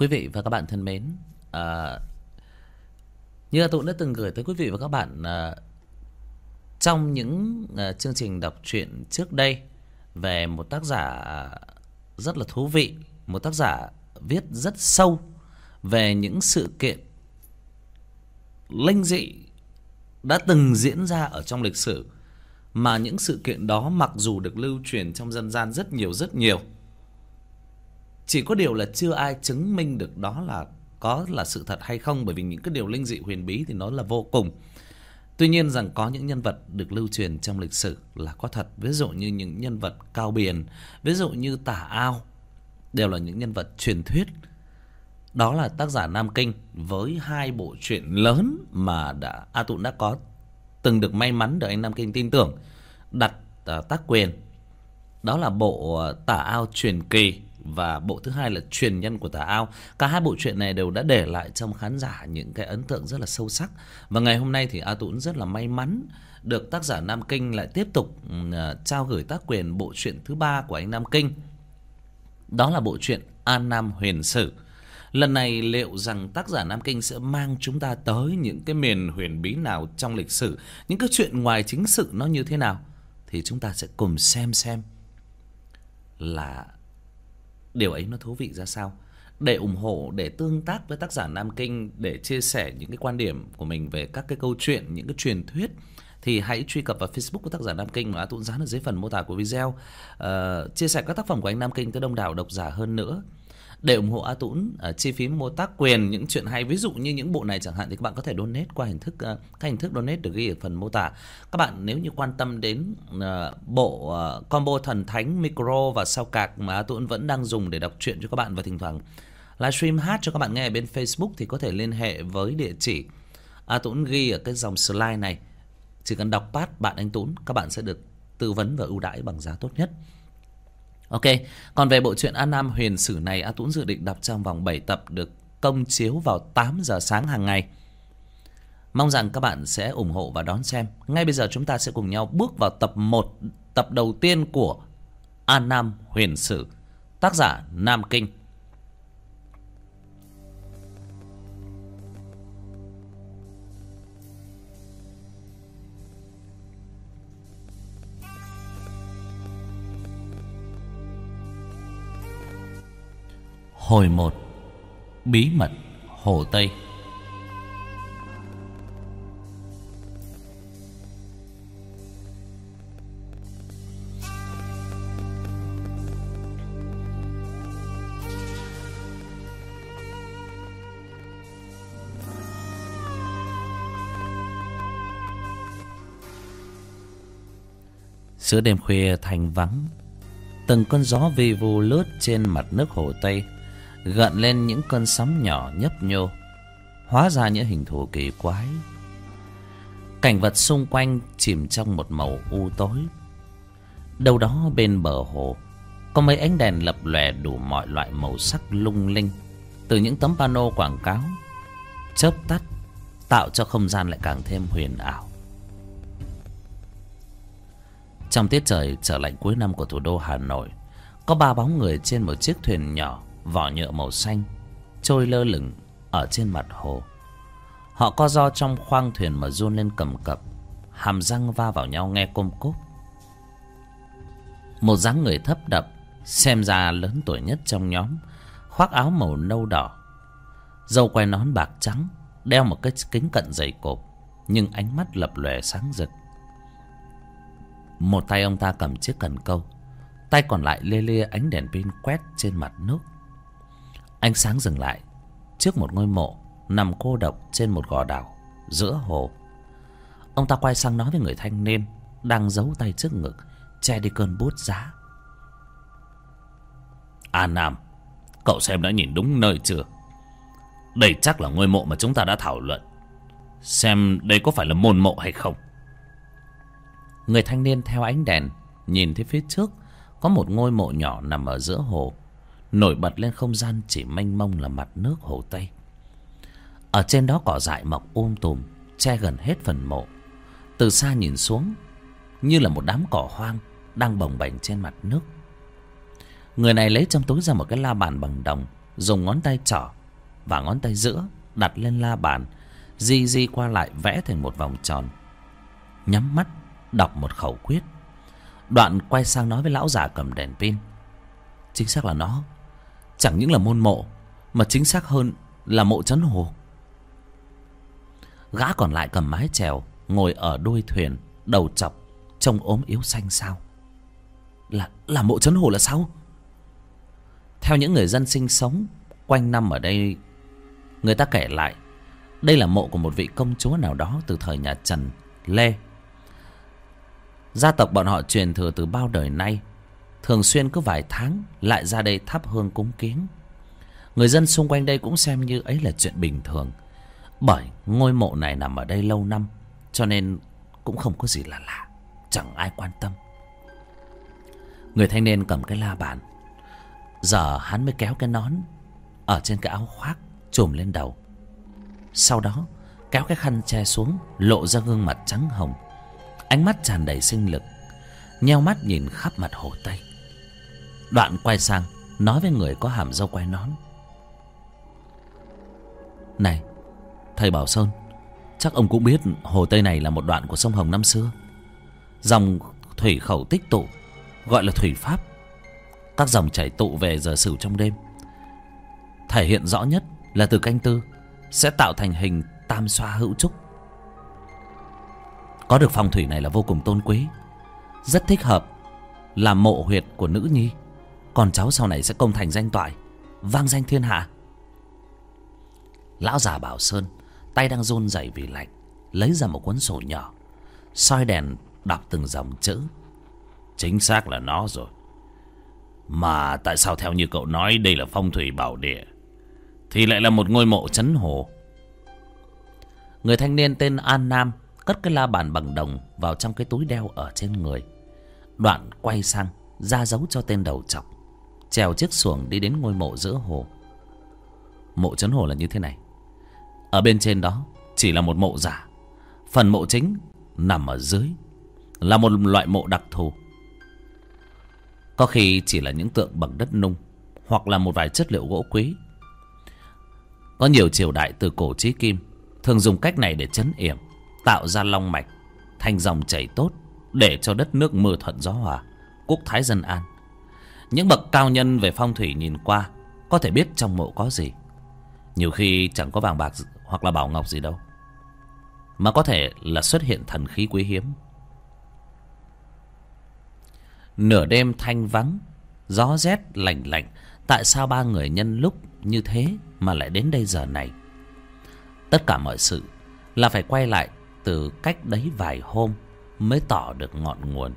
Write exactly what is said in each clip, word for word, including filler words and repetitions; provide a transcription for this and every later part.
Quý vị và các bạn thân mến, à, như tôi đã từng gửi tới quý vị và các bạn à, trong những à, chương trình đọc truyện trước đây về một tác giả rất là thú vị, một tác giả viết rất sâu về những sự kiện linh dị đã từng diễn ra ở trong lịch sử, mà những sự kiện đó mặc dù được lưu truyền trong dân gian rất nhiều rất nhiều, chỉ có điều là chưa ai chứng minh được đó là có là sự thật hay không, bởi vì những cái điều linh dị huyền bí thì nó là vô cùng. Tuy nhiên rằng có những nhân vật được lưu truyền trong lịch sử là có thật, ví dụ như những nhân vật Cao Biền, ví dụ như Tả Ao, đều là những nhân vật truyền thuyết. Đó là tác giả Nam Kinh với hai bộ truyện lớn mà đã A Tũng đã có từng được may mắn được anh Nam Kinh tin tưởng đặt uh, tác quyền. Đó là bộ uh, Tả Ao truyền kỳ và bộ thứ hai là Truyền nhân của Tả Ao. Cả hai bộ truyện này đều đã để lại trong khán giả những cái ấn tượng rất là sâu sắc. Và ngày hôm nay thì A Tũng rất là may mắn được tác giả Nam Kinh lại tiếp tục uh, trao gửi tác quyền bộ truyện thứ ba của anh Nam Kinh. Đó là bộ truyện An Nam Huyền Sử. Lần này liệu rằng tác giả Nam Kinh sẽ mang chúng ta tới những cái miền huyền bí nào trong lịch sử, những cái chuyện ngoài chính sự nó như thế nào, thì chúng ta sẽ cùng xem xem là điều ấy nó thú vị ra sao. Để ủng hộ, để tương tác với tác giả Nam Kinh, để chia sẻ những cái quan điểm của mình về các cái câu chuyện, những cái truyền thuyết, thì hãy truy cập vào Facebook của tác giả Nam Kinh mà A Tũng dán ở dưới phần mô tả của video. uh, Chia sẻ các tác phẩm của anh Nam Kinh tới đông đảo độc giả hơn nữa. Để ủng hộ A Tũng uh, chi phí mua tác quyền những chuyện hay, ví dụ như những bộ này chẳng hạn, thì các bạn có thể donate qua hình thức uh, các hình thức donate được ghi ở phần mô tả. Các bạn nếu như quan tâm đến uh, bộ uh, combo thần thánh micro và sao cạc mà A Tũng vẫn đang dùng để đọc truyện cho các bạn, và thỉnh thoảng livestream hát cho các bạn nghe ở bên Facebook, thì có thể liên hệ với địa chỉ A Tũng ghi ở cái dòng slide này. Chỉ cần đọc pad bạn anh Tũng, các bạn sẽ được tư vấn và ưu đãi bằng giá tốt nhất. Ok, còn về bộ truyện An Nam Huyền Sử này, A Tũng dự định đọc trong vòng bảy tập, được công chiếu vào tám giờ sáng hàng ngày. Mong rằng các bạn sẽ ủng hộ và đón xem. Ngay bây giờ chúng ta sẽ cùng nhau bước vào tập một, tập đầu tiên của An Nam Huyền Sử, tác giả Nam Kinh. Hồi một. Bí mật Hồ Tây. Giữa đêm khuya thanh vắng, từng cơn gió vi vu lướt trên mặt nước Hồ Tây, gợn lên những cơn sóng nhỏ nhấp nhô, hóa ra những hình thù kỳ quái. Cảnh vật xung quanh chìm trong một màu u tối. Đâu đó bên bờ hồ có mấy ánh đèn lập lòe đủ mọi loại màu sắc lung linh từ những tấm pano quảng cáo, chớp tắt tạo cho không gian lại càng thêm huyền ảo. Trong tiết trời trở lạnh cuối năm của thủ đô Hà Nội, có ba bóng người trên một chiếc thuyền nhỏ vỏ nhựa màu xanh trôi lơ lửng ở trên mặt hồ. Họ co ro trong khoang thuyền mà run lên cầm cập, hàm răng va vào nhau nghe côm cốp. Một dáng người thấp đập, xem ra lớn tuổi nhất trong nhóm, khoác áo màu nâu đỏ, râu quai nón bạc trắng, đeo một cái kính cận dày cộp, nhưng ánh mắt lập lòe sáng rực. Một tay ông ta cầm chiếc cần câu, tay còn lại lê lia ánh đèn pin quét trên mặt nước. Ánh sáng dừng lại trước một ngôi mộ nằm cô độc trên một gò đảo giữa hồ. Ông ta quay sang nói với người thanh niên đang giấu tay trước ngực, che đi cơn bút giá. À Nam, cậu xem đã nhìn đúng nơi chưa? Đây chắc là ngôi mộ mà chúng ta đã thảo luận. Xem đây có phải là môn mộ hay không? Người thanh niên theo ánh đèn nhìn thấy phía trước có một ngôi mộ nhỏ nằm ở giữa hồ. Nổi bật lên không gian chỉ mênh mông là mặt nước Hồ Tây. Ở trên đó cỏ dại mọc um tùm, che gần hết phần mộ. Từ xa nhìn xuống như là một đám cỏ hoang đang bồng bềnh trên mặt nước. Người này lấy trong túi ra một cái la bàn bằng đồng, dùng ngón tay trỏ và ngón tay giữa đặt lên la bàn, di di qua lại vẽ thành một vòng tròn. Nhắm mắt đọc một khẩu quyết, đoạn quay sang nói với lão già cầm đèn pin: chính xác là nó. Chẳng những là môn mộ, mà chính xác hơn là mộ Trấn Hồ. Gã còn lại cầm mái chèo, ngồi ở đuôi thuyền, đầu chọc, trông ốm yếu xanh xao. Là là mộ Trấn Hồ là sao? Theo những người dân sinh sống quanh năm ở đây, người ta kể lại, đây là mộ của một vị công chúa nào đó từ thời nhà Trần, Lê. Gia tộc bọn họ truyền thừa từ bao đời nay, thường xuyên cứ vài tháng lại ra đây thắp hương cúng kiến. Người dân xung quanh đây cũng xem như ấy là chuyện bình thường, bởi ngôi mộ này nằm ở đây lâu năm, cho nên cũng không có gì là lạ, chẳng ai quan tâm. Người thanh niên cầm cái la bàn, giờ hắn mới kéo cái nón ở trên cái áo khoác trùm lên đầu, sau đó kéo cái khăn che xuống, lộ ra gương mặt trắng hồng, ánh mắt tràn đầy sinh lực, nheo mắt nhìn khắp mặt Hồ Tây. Đoạn quay sang nói với người có hàm râu quai nón: này, thầy Bảo Sơn, chắc ông cũng biết Hồ Tây này là một đoạn của sông Hồng năm xưa. Dòng thủy khẩu tích tụ, gọi là thủy pháp. Các dòng chảy tụ về giờ sửu trong đêm, thể hiện rõ nhất là từ canh tư sẽ tạo thành hình tam xoa hữu trúc. Có được phong thủy này là vô cùng tôn quý, rất thích hợp làm mộ huyệt của nữ nhi. Con cháu sau này sẽ công thành danh toại, vang danh thiên hạ. Lão già Bảo Sơn tay đang run rẩy vì lạnh, lấy ra một cuốn sổ nhỏ, soi đèn đọc từng dòng chữ. Chính xác là nó rồi. Mà tại sao theo như cậu nói đây là phong thủy bảo địa, thì lại là một ngôi mộ Trấn Hồ? Người thanh niên tên An Nam cất cái la bàn bằng đồng vào trong cái túi đeo ở trên người, đoạn quay sang ra dấu cho tên đầu trọc, chèo chiếc xuồng đi đến ngôi mộ giữa hồ. Mộ Trấn Hồ là như thế này. Ở bên trên đó chỉ là một mộ giả, phần mộ chính nằm ở dưới, là một loại mộ đặc thù. Có khi chỉ là những tượng bằng đất nung, hoặc là một vài chất liệu gỗ quý. Có nhiều triều đại từ cổ chí kim thường dùng cách này để trấn yểm, tạo ra long mạch, thành dòng chảy tốt, để cho đất nước mưa thuận gió hòa, quốc thái dân an. Những bậc cao nhân về phong thủy nhìn qua có thể biết trong mộ có gì. Nhiều khi chẳng có vàng bạc hoặc là bảo ngọc gì đâu, mà có thể là xuất hiện thần khí quý hiếm. Nửa đêm thanh vắng, gió rét lạnh lạnh. Tại sao ba người nhân lúc như thế mà lại đến đây giờ này? Tất cả mọi sự là phải quay lại từ cách đấy vài hôm mới tỏ được ngọn nguồn.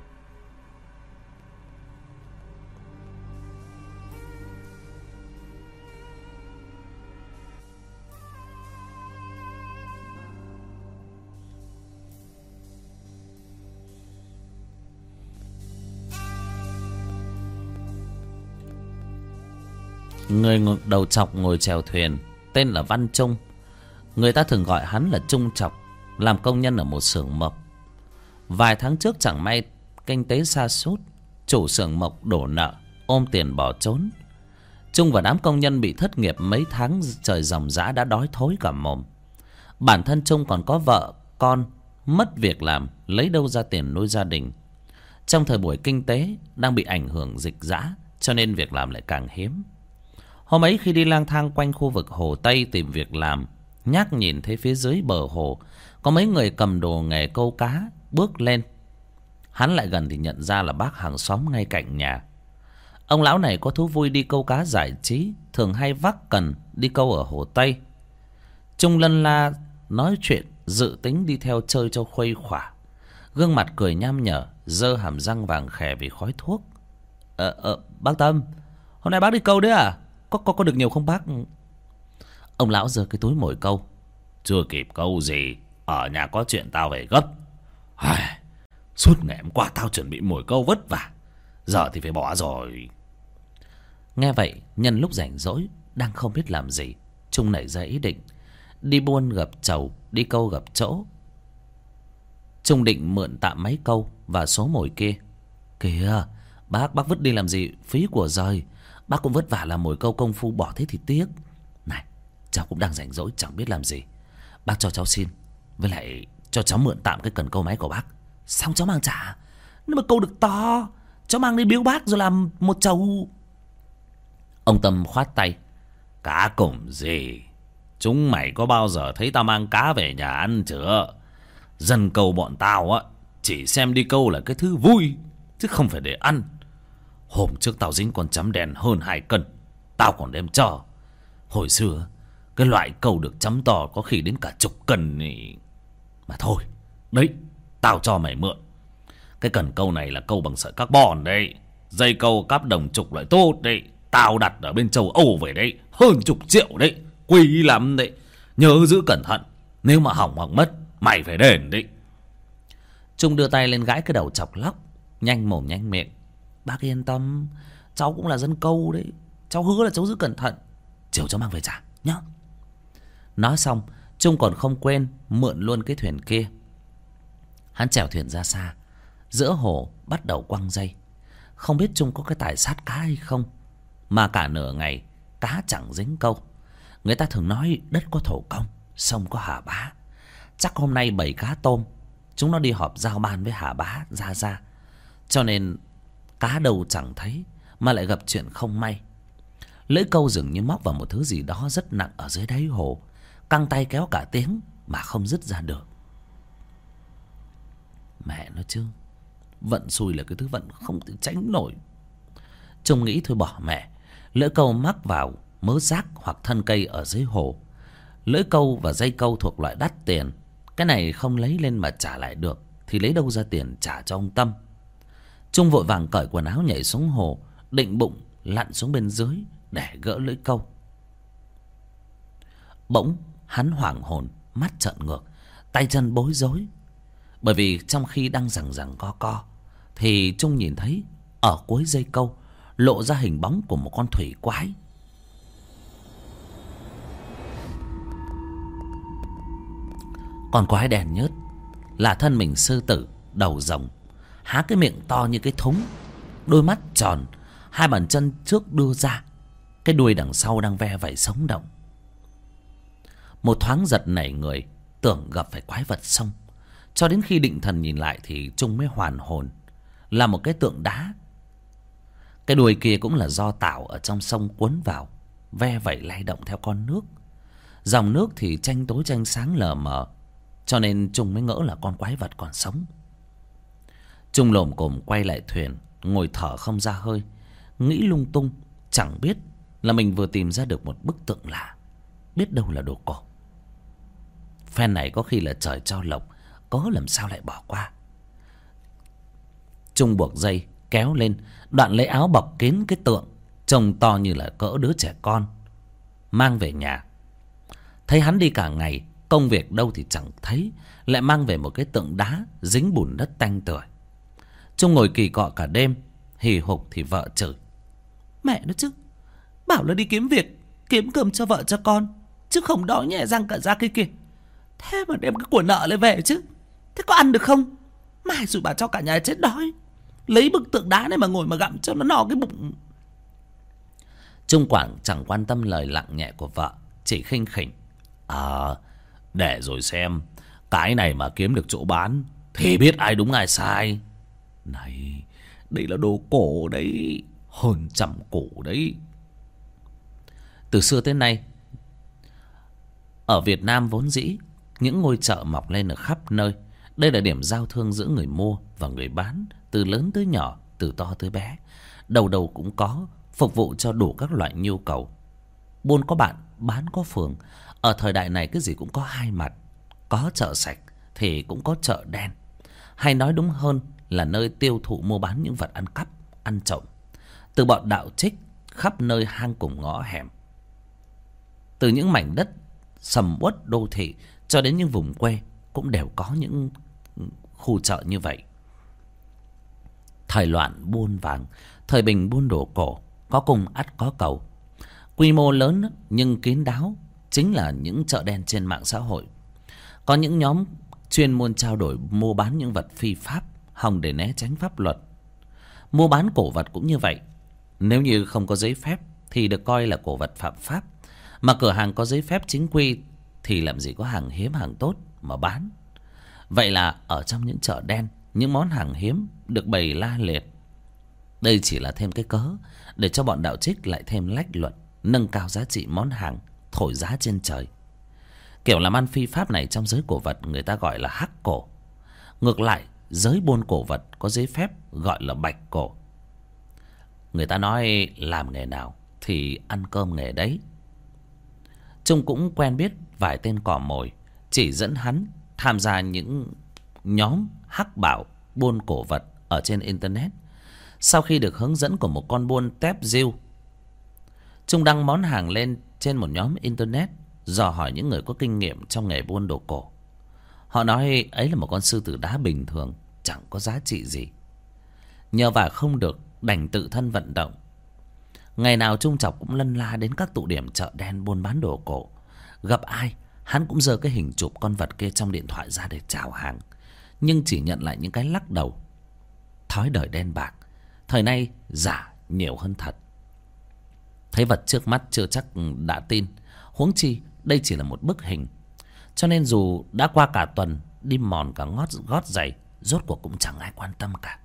Người đầu chọc ngồi chèo thuyền tên là Văn Trung. Người ta thường gọi hắn là Trung Chọc, làm công nhân ở một xưởng mộc. Vài tháng trước chẳng may kinh tế sa sút, chủ xưởng mộc đổ nợ, ôm tiền bỏ trốn. Trung và đám công nhân bị thất nghiệp mấy tháng trời ròng rã đã đói thối cả mồm. Bản thân Trung còn có vợ con, mất việc làm, lấy đâu ra tiền nuôi gia đình. Trong thời buổi kinh tế đang bị ảnh hưởng dịch dã, cho nên việc làm lại càng hiếm. Hôm ấy khi đi lang thang quanh khu vực Hồ Tây tìm việc làm, nhác nhìn thấy phía dưới bờ hồ có mấy người cầm đồ nghề câu cá bước lên. Hắn lại gần thì nhận ra là bác hàng xóm ngay cạnh nhà. Ông lão này có thú vui đi câu cá giải trí, thường hay vác cần đi câu ở Hồ Tây. Trung lân la nói chuyện, dự tính đi theo chơi cho khuây khỏa. Gương mặt cười nham nhở, giơ hàm răng vàng khè vì khói thuốc. Ờ, ờ, bác Tâm, hôm nay bác đi câu đấy à? Có, có, có được nhiều không bác? Ông lão giơ cái túi mồi câu. Chưa kịp câu gì, ở nhà có chuyện tao về gấp. Ai, suốt ngày hôm qua tao chuẩn bị mồi câu vất vả, giờ thì phải bỏ rồi. Nghe vậy, nhân lúc rảnh rỗi đang không biết làm gì, Trung nảy ra ý định đi buôn gặp chầu, đi câu gặp chỗ. Trung định mượn tạm máy câu và số mồi kia. Kìa, bác bác vứt đi làm gì, phí của rời. Bác cũng vất vả làm mồi câu công phu, bỏ thế thì tiếc. Này, cháu cũng đang rảnh rỗi chẳng biết làm gì. Bác cho cháu xin, với lại cho cháu mượn tạm cái cần câu máy của bác. Xong cháu mang trả. Nếu mà câu được to, cháu mang đi biếu bác rồi làm một chầu. Ông Tâm khoát tay. Cá củng gì? Chúng mày có bao giờ thấy tao mang cá về nhà ăn chưa? Dân câu bọn tao á, chỉ xem đi câu là cái thứ vui, chứ không phải để ăn. Hôm trước tao dính con chấm đen hơn hai cân, tao còn đem cho. Hồi xưa cái loại câu được chấm to có khi đến cả chục cân này. Mà thôi, đấy, tao cho mày mượn. Cái cần câu này là câu bằng sợi carbon đấy. Dây câu cáp đồng trục loại tốt đấy. Tao đặt ở bên châu Âu về đấy, hơn chục triệu đấy, quý lắm đấy. Nhớ giữ cẩn thận, nếu mà hỏng hoặc mất mày phải đền đấy. Trung đưa tay lên gãi cái đầu chọc lóc, nhanh mồm nhanh miệng. Bác yên tâm, cháu cũng là dân câu đấy. Cháu hứa là cháu giữ cẩn thận, chiều cháu mang về trả nhá. Nói xong, Trung còn không quên mượn luôn cái thuyền kia. Hắn chèo thuyền ra xa, giữa hồ bắt đầu quăng dây. Không biết Trung có cái tài sát cá hay không, mà cả nửa ngày cá chẳng dính câu. Người ta thường nói đất có thổ công, sông có Hà Bá. Chắc hôm nay bầy cá tôm chúng nó đi họp giao ban với Hà Bá ra ra, cho nên cá đâu chẳng thấy, mà lại gặp chuyện không may. Lưỡi câu dường như móc vào một thứ gì đó rất nặng ở dưới đáy hồ, căng tay kéo cả tiếng mà không dứt ra được. Mẹ nó chứ, vận xui là cái thứ vận không thể tránh nổi. Trung nghĩ thôi bỏ mẹ. Lưỡi câu mắc vào mớ rác hoặc thân cây ở dưới hồ. Lưỡi câu và dây câu thuộc loại đắt tiền, cái này không lấy lên mà trả lại được thì lấy đâu ra tiền trả cho ông Tâm. Trung vội vàng cởi quần áo nhảy xuống hồ, định bụng lặn xuống bên dưới để gỡ lưỡi câu. Bỗng hắn hoảng hồn, mắt trợn ngược, tay chân bối rối. Bởi vì trong khi đang giằng giằng co co thì Trung nhìn thấy ở cuối dây câu lộ ra hình bóng của một con thủy quái. Con quái đèn nhớt, là thân mình sư tử, đầu rồng, há cái miệng to như cái thúng, đôi mắt tròn, hai bàn chân trước đưa ra, cái đuôi đằng sau đang ve vẩy sống động. Một thoáng giật nảy người, tưởng gặp phải quái vật sông. Cho đến khi định thần nhìn lại thì Trung mới hoàn hồn, là một cái tượng đá. Cái đuôi kia cũng là do tảo ở trong sông cuốn vào, ve vẩy lay động theo con nước. Dòng nước thì tranh tối tranh sáng lờ mờ, cho nên Trung mới ngỡ là con quái vật còn sống. Trung lồm cồm quay lại thuyền, ngồi thở không ra hơi, nghĩ lung tung, chẳng biết là mình vừa tìm ra được một bức tượng lạ, biết đâu là đồ cổ. Phen này có khi là trời cho lộc, có làm sao lại bỏ qua. Trung buộc dây kéo lên, đoạn lấy áo bọc kín cái tượng trông to như là cỡ đứa trẻ con, mang về nhà. Thấy hắn đi cả ngày, công việc đâu thì chẳng thấy, lại mang về một cái tượng đá dính bùn đất tanh tưởi. Trung ngồi kỳ cọ cả đêm, hì hục thì vợ chửi. Mẹ nó chứ, bảo là đi kiếm việc, kiếm cơm cho vợ cho con, chứ không đói nhẹ răng cả ra kia kìa. Thế mà đem cái của nợ lại về chứ, thế có ăn được không? Mai rồi bà cho cả nhà chết đói. Lấy bức tượng đá này mà ngồi mà gặm cho nó no cái bụng. Trung Quảng chẳng quan tâm lời lặng nhẹ của vợ, chỉ khinh khỉnh. À, để rồi xem, cái này mà kiếm được chỗ bán thì biết ai đúng ai sai. Này, đây là đồ cổ đấy, hơn trăm cổ đấy. Từ xưa tới nay, ở Việt Nam vốn dĩ những ngôi chợ mọc lên ở khắp nơi. Đây là điểm giao thương giữa người mua và người bán, từ lớn tới nhỏ, từ to tới bé. Đầu đầu cũng có, phục vụ cho đủ các loại nhu cầu. Buôn có bạn, bán có phường. Ở thời đại này cái gì cũng có hai mặt. Có chợ sạch thì cũng có chợ đen. Hay nói đúng hơn là nơi tiêu thụ mua bán những vật ăn cắp, ăn trộm. Từ bọn đạo trích khắp nơi hang cùng ngõ hẻm. Từ những mảnh đất sầm uất đô thị cho đến những vùng quê cũng đều có những khu chợ như vậy. Thời loạn buôn vàng, thời bình buôn đồ cổ, có cung ắt có cầu. Quy mô lớn nhưng kín đáo chính là những chợ đen trên mạng xã hội. Có những nhóm chuyên môn trao đổi mua bán những vật phi pháp, hòng để né tránh pháp luật. Mua bán cổ vật cũng như vậy. Nếu như không có giấy phép thì được coi là cổ vật phạm pháp. Mà cửa hàng có giấy phép chính quy thì làm gì có hàng hiếm hàng tốt mà bán. Vậy là ở trong những chợ đen, những món hàng hiếm được bày la liệt. Đây chỉ là thêm cái cớ để cho bọn đạo trích lại thêm lách luật, nâng cao giá trị món hàng, thổi giá trên trời. Kiểu làm ăn phi pháp này trong giới cổ vật người ta gọi là hắc cổ. Ngược lại, giới buôn cổ vật có giấy phép gọi là bạch cổ. Người ta nói làm nghề nào thì ăn cơm nghề đấy. Trung cũng quen biết vài tên cò mồi, chỉ dẫn hắn tham gia những nhóm hắc bảo buôn cổ vật ở trên internet. Sau khi được hướng dẫn của một con buôn tép diêu, Trung đăng món hàng lên trên một nhóm internet, dò hỏi những người có kinh nghiệm trong nghề buôn đồ cổ. Họ nói ấy là một con sư tử đá bình thường, chẳng có giá trị gì. Nhờ vả không được, đành tự thân vận động. Ngày nào Trung Chọc cũng lân la đến các tụ điểm chợ đen buôn bán đồ cổ. Gặp ai hắn cũng giơ cái hình chụp con vật kia trong điện thoại ra để chào hàng, nhưng chỉ nhận lại những cái lắc đầu. Thói đời đen bạc, thời nay giả nhiều hơn thật. Thấy vật trước mắt chưa chắc đã tin, huống chi đây chỉ là một bức hình. Cho nên dù đã qua cả tuần đi mòn cả ngót gót giày, rốt cuộc cũng chẳng ai quan tâm cả.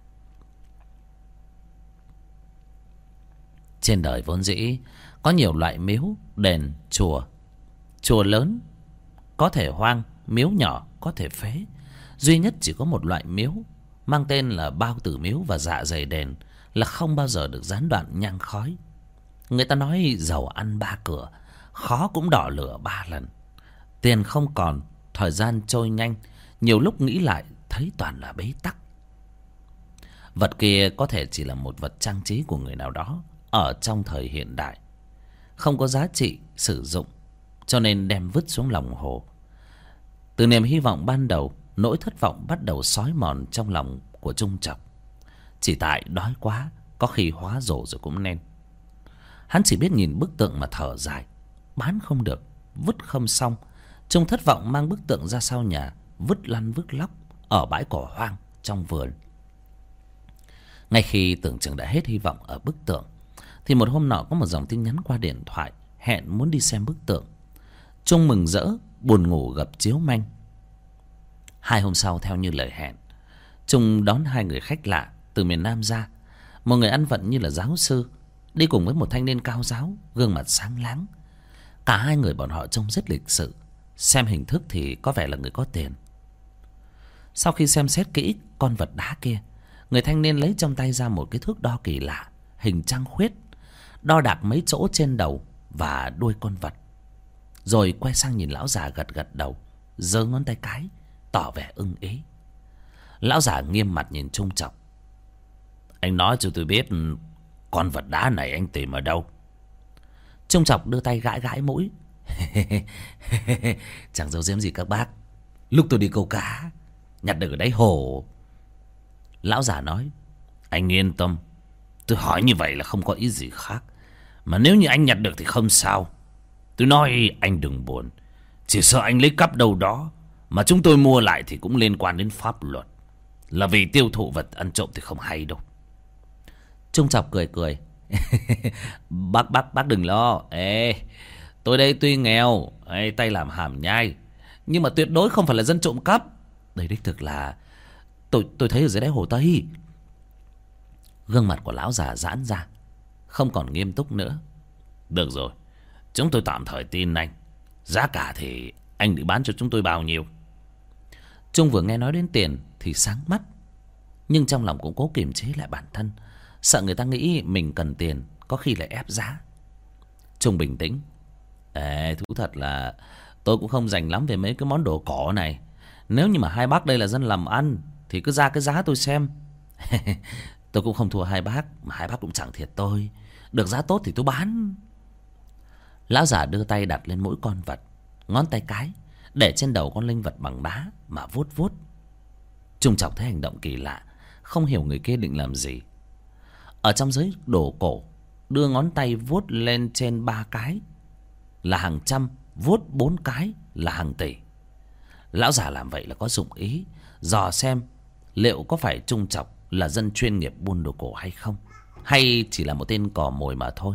Trên đời vốn dĩ có nhiều loại miếu, đền, chùa. Chùa lớn có thể hoang, miếu nhỏ có thể phế. Duy nhất chỉ có một loại miếu mang tên là bao tử miếu và dạ dày đền là không bao giờ được gián đoạn nhang khói. Người ta nói giàu ăn ba cửa, khó cũng đỏ lửa ba lần. Tiền không còn, thời gian trôi nhanh, nhiều lúc nghĩ lại thấy toàn là bế tắc. Vật kia có thể chỉ là một vật trang trí của người nào đó ở trong thời hiện đại, không có giá trị sử dụng, cho nên đem vứt xuống lòng hồ. Từ niềm hy vọng ban đầu, nỗi thất vọng bắt đầu xói mòn trong lòng của Trung Chọc. Chỉ tại đói quá, có khi hóa rổ rồi cũng nên. Hắn chỉ biết nhìn bức tượng mà thở dài. Bán không được, vứt không xong. Trung thất vọng mang bức tượng ra sau nhà, vứt lăn vứt lóc ở bãi cỏ hoang trong vườn. Ngay khi tưởng chừng đã hết hy vọng ở bức tượng, thì một hôm nọ có một dòng tin nhắn qua điện thoại hẹn muốn đi xem bức tượng. Trung mừng rỡ, buồn ngủ gập chiếu manh. Hai hôm sau, theo như lời hẹn, Trung đón hai người khách lạ từ miền Nam ra. Một người ăn vận như là giáo sư, đi cùng với một thanh niên cao ráo, gương mặt sáng láng. Cả hai người bọn họ trông rất lịch sự, xem hình thức thì có vẻ là người có tiền. Sau khi xem xét kỹ con vật đá kia, người thanh niên lấy trong tay ra một cái thước đo kỳ lạ, hình trăng khuyết, đo đạc mấy chỗ trên đầu và đuôi con vật. Rồi quay sang nhìn lão già gật gật đầu, giơ ngón tay cái, tỏ vẻ ưng ý. Lão già nghiêm mặt nhìn Trung Chọc. Anh nói cho tôi biết con vật đá này anh tìm ở đâu? Trung Chọc đưa tay gãi gãi mũi. Chẳng giấu giếm gì các bác, lúc tôi đi câu cá nhặt được ở đáy hồ. Lão già nói. Anh yên tâm, tôi hỏi như vậy là không có ý gì khác. Mà nếu như anh nhặt được thì không sao. Tôi nói anh đừng buồn, chỉ sợ anh lấy cắp đâu đó mà chúng tôi mua lại thì cũng liên quan đến pháp luật. Là vì tiêu thụ vật ăn trộm thì không hay đâu. Trung Chọc cười cười. Bác bác bác đừng lo. Ê, tôi đây tuy nghèo, ê, tay làm hàm nhai, nhưng mà tuyệt đối không phải là dân trộm cắp. Đây đích thực là tôi tôi thấy ở dưới đáy hồ Tây. Gương mặt của lão già giãn ra, không còn nghiêm túc nữa. Được rồi, chúng tôi tạm thời tin anh. Giá cả thì anh định bán cho chúng tôi bao nhiêu? Trung vừa nghe nói đến tiền thì sáng mắt, nhưng trong lòng cũng cố kiềm chế lại bản thân, sợ người ta nghĩ mình cần tiền, có khi lại ép giá. Trung bình tĩnh. Ê, thú thật là tôi cũng không rành lắm về mấy cái món đồ cổ này. Nếu như mà hai bác đây là dân làm ăn thì cứ ra cái giá tôi xem. Tôi cũng không thua hai bác, mà hai bác cũng chẳng thiệt tôi. Được giá tốt thì tôi bán. Lão già đưa tay đặt lên mỗi con vật, ngón tay cái để trên đầu con linh vật bằng đá mà vuốt vuốt. Trung Chọc thấy hành động kỳ lạ, không hiểu người kia định làm gì. Ở trong giới đồ cổ, đưa ngón tay vuốt lên trên ba cái là hàng trăm, vuốt bốn cái là hàng tỷ. Lão già làm vậy là có dụng ý, dò xem liệu có phải Trung Chọc là dân chuyên nghiệp buôn đồ cổ hay không. hay chỉ là một tên cò mồi mà thôi.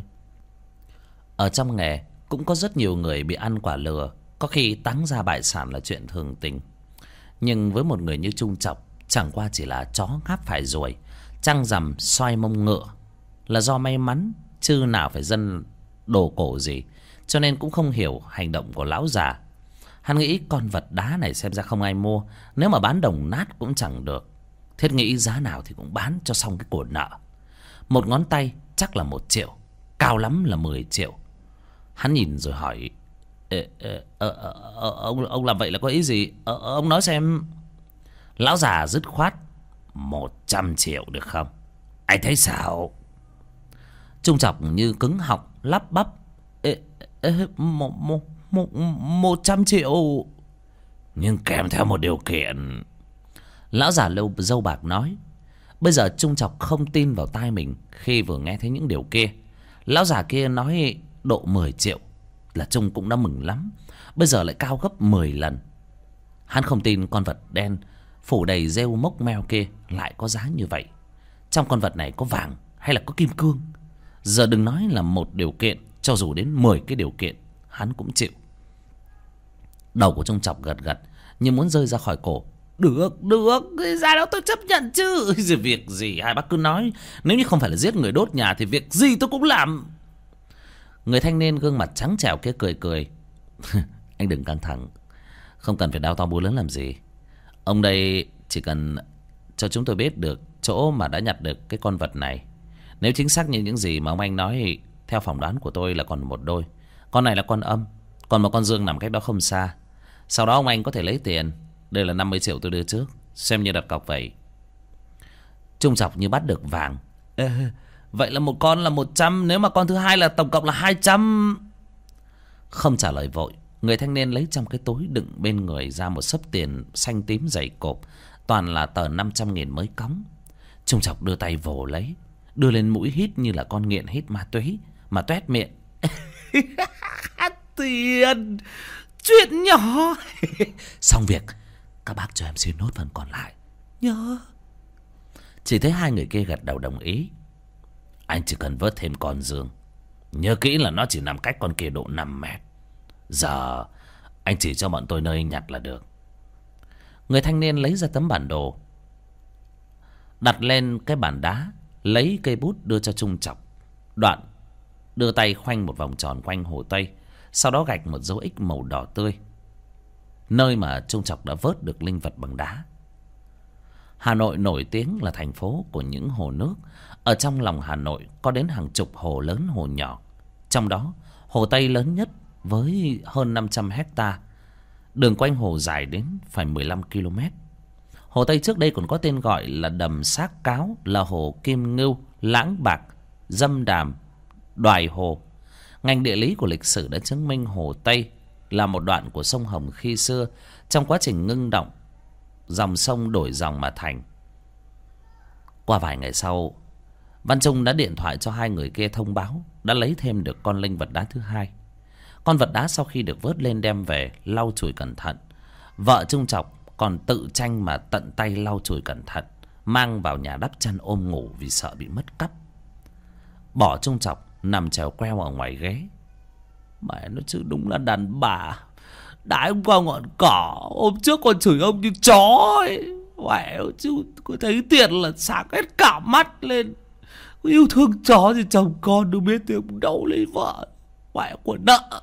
Ở trong nghề cũng có rất nhiều người bị ăn quả lừa, có khi táng ra bại sản là chuyện thường tình. Nhưng với một người như Trung Chọc, chẳng qua chỉ là chó ngáp phải ruồi, trăng rằm xoay mông ngựa, là do may mắn chứ nào phải dân đồ cổ gì. Cho nên cũng không hiểu hành động của lão già. Hắn nghĩ con vật đá này xem ra không ai mua, nếu mà bán đồng nát cũng chẳng được. Thiết nghĩ giá nào thì cũng bán cho xong cái cổ nợ. Một ngón tay chắc là một triệu, cao lắm là mười triệu. Hắn nhìn rồi hỏi: ê, ê, ờ, ờ, ờ, ông, ông làm vậy là có ý gì? Ờ, ông nói xem. Lão già dứt khoát: Một trăm triệu được không? Anh thấy sao? Trung Chọc như cứng họng lắp bắp: ê, ê, một, một, một, một trăm triệu. Nhưng kèm theo một điều kiện. Lão già lâu dâu bạc nói. Bây giờ Trung Chọc không tin vào tai mình khi vừa nghe thấy những điều kia. Lão già kia nói độ mười triệu là Trung cũng đã mừng lắm, bây giờ lại cao gấp mười lần. Hắn không tin con vật đen phủ đầy rêu mốc meo kia lại có giá như vậy. Trong con vật này có vàng hay là có kim cương? Giờ đừng nói là một điều kiện, cho dù đến mười cái điều kiện hắn cũng chịu. Đầu của Trung Chọc gật gật như muốn rơi ra khỏi cổ. Được, được, ra đó tôi chấp nhận chứ. Việc gì hai bác cứ nói. Nếu như không phải là giết người đốt nhà thì việc gì tôi cũng làm. Người thanh niên gương mặt trắng trẻo kia cười cười. Anh đừng căng thẳng, không cần phải đao to búa lớn làm gì. Ông đây chỉ cần cho chúng tôi biết được chỗ mà đã nhặt được cái con vật này. Nếu chính xác như những gì mà ông anh nói, theo phỏng đoán của tôi là còn một đôi. Con này là con âm, còn một con dương nằm cách đó không xa. Sau đó ông anh có thể lấy tiền. Đây là năm mươi triệu tôi đưa trước, xem như đặt cọc vậy. Trung Chọc như bắt được vàng. Ê, vậy là một con là một trăm, nếu mà con thứ hai là tổng cộng là hai trăm. Không trả lời vội, người thanh niên lấy trong cái túi đựng bên người ra một xấp tiền xanh tím dày cộp, toàn là tờ năm trăm nghìn mới cóng. Trung Chọc đưa tay vồ lấy, đưa lên mũi hít như là con nghiện hít ma túy, mà toét miệng. Tiền, chuyện nhỏ. Xong việc, các bác cho em xin nốt phần còn lại nhớ. Chỉ thấy hai người kia gật đầu đồng ý. Anh chỉ cần vớt thêm con dương, nhớ kỹ là nó chỉ nằm cách con kia độ năm mét. Giờ anh chỉ cho bọn tôi nơi anh nhặt là được. Người thanh niên lấy ra tấm bản đồ, đặt lên cái bàn đá, lấy cây bút đưa cho Trung Chọc. Đoạn đưa tay khoanh một vòng tròn quanh hồ Tây, sau đó gạch một dấu X màu đỏ tươi, nơi mà Trung Chọc đã vớt được linh vật bằng đá. Hà Nội nổi tiếng là thành phố của những hồ nước. Ở trong lòng Hà Nội có đến hàng chục hồ lớn hồ nhỏ. Trong đó hồ Tây lớn nhất với hơn năm trăm hecta. Đường quanh hồ dài đến phải mười lăm ki lô mét. Hồ Tây trước đây còn có tên gọi là Đầm Xác Cáo, là hồ Kim Ngưu, Lãng Bạc, Dâm Đàm, Đoài Hồ. Ngành địa lý của lịch sử đã chứng minh hồ Tây là một đoạn của sông Hồng khi xưa, trong quá trình ngưng động, dòng sông đổi dòng mà thành. Qua vài ngày sau, Văn Trung đã điện thoại cho hai người kia thông báo đã lấy thêm được con linh vật đá thứ hai. Con vật đá sau khi được vớt lên đem về lau chùi cẩn thận. Vợ Trung Chọc còn tự tranh mà tận tay lau chùi cẩn thận, mang vào nhà đắp chăn ôm ngủ vì sợ bị mất cắp. Bỏ Trung Chọc nằm trèo queo ở ngoài ghế. Mẹ nó chứ đúng là đàn bà, đãi ông qua ngọn cỏ, hôm trước còn chửi ông như chó ấy. Mẹ chứ có thấy tiền là sáng hết cả mắt lên. Yêu thương chó thì chồng con đâu biết tiếng đâu lấy vợ. Mẹ của nợ.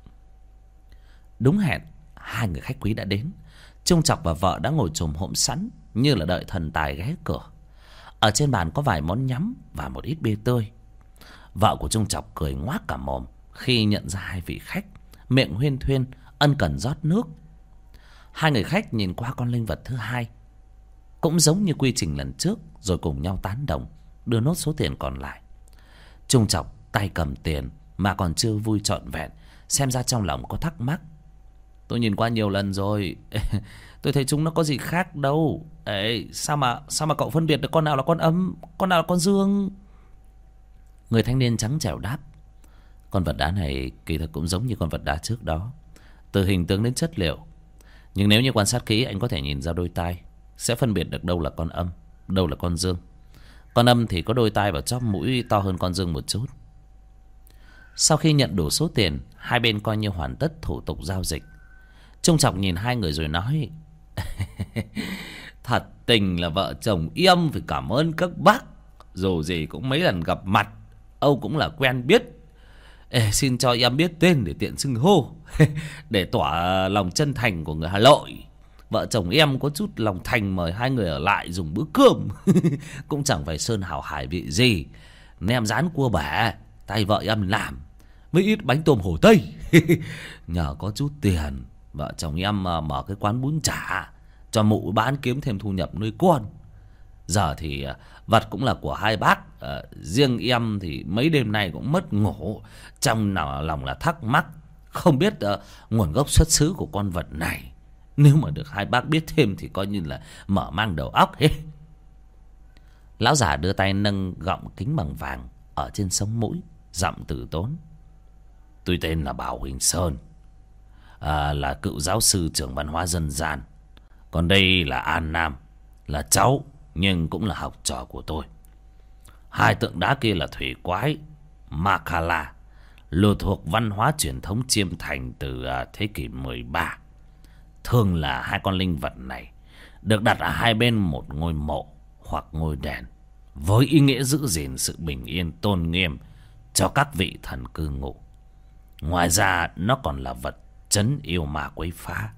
Đúng hẹn, hai người khách quý đã đến. Trung Chọc và vợ đã ngồi chồm hổm sẵn như là đợi thần tài ghé cửa. Ở trên bàn có vài món nhắm và một ít bia tươi. Vợ của Trung Chọc cười ngoác cả mồm khi nhận ra hai vị khách, miệng huyên thuyên ân cần rót nước. Hai người khách nhìn qua con linh vật thứ hai, cũng giống như quy trình lần trước, rồi cùng nhau tán đồng đưa nốt số tiền còn lại. Trung Chọc tay cầm tiền mà còn chưa vui trọn vẹn, xem ra trong lòng có thắc mắc. Tôi nhìn qua nhiều lần rồi, tôi thấy chúng nó có gì khác đâu. Ê, sao mà sao mà cậu phân biệt được con nào là con âm, con nào là con dương? Người thanh niên trắng trẻo đáp. Con vật đá này kỳ thực cũng giống như con vật đá trước đó, từ hình tướng đến chất liệu. Nhưng nếu như quan sát kỹ, anh có thể nhìn ra đôi tai, sẽ phân biệt được đâu là con âm, đâu là con dương. Con Âm thì có đôi tai và chóp mũi to hơn con Dương một chút. Sau khi nhận đủ số tiền, hai bên coi như hoàn tất thủ tục giao dịch. Trung Trọc nhìn hai người rồi nói: Thật tình là vợ chồng Yêm phải cảm ơn các bác. Dù gì cũng mấy lần gặp mặt, Âu cũng là quen biết. Ê, xin cho Yêm biết tên để tiện xưng hô, để tỏ lòng chân thành của người Hà Nội. Vợ chồng em có chút lòng thành mời hai người ở lại dùng bữa cơm. Cũng chẳng phải sơn hào hải vị gì. Nem rán cua bể tay vợ em làm, với ít bánh tôm Hồ Tây. Nhờ có chút tiền, vợ chồng em mở cái quán bún chả cho mụ bán kiếm thêm thu nhập nuôi con. Giờ thì vật cũng là của hai bác. à, Riêng em thì mấy đêm nay cũng mất ngủ, trong nào lòng là thắc mắc không biết uh, nguồn gốc xuất xứ của con vật này. Nếu mà được hai bác biết thêm thì coi như là mở mang đầu óc hết. Lão già đưa tay nâng gọng kính bằng vàng ở trên sống mũi, giọng từ tốn: Tôi tên là Bảo Huỳnh Sơn, à, là cựu giáo sư trường văn hóa dân gian. Còn đây là An Nam, là cháu nhưng cũng là học trò của tôi. Hai tượng đá kia là thủy quái Makala, lừa thuộc văn hóa truyền thống Chiêm Thành từ à, thế kỷ mười ba. Thường là hai con linh vật này được đặt ở hai bên một ngôi mộ hoặc ngôi đền, với ý nghĩa giữ gìn sự bình yên tôn nghiêm cho các vị thần cư ngụ. Ngoài ra nó còn là vật trấn yêu ma quấy phá.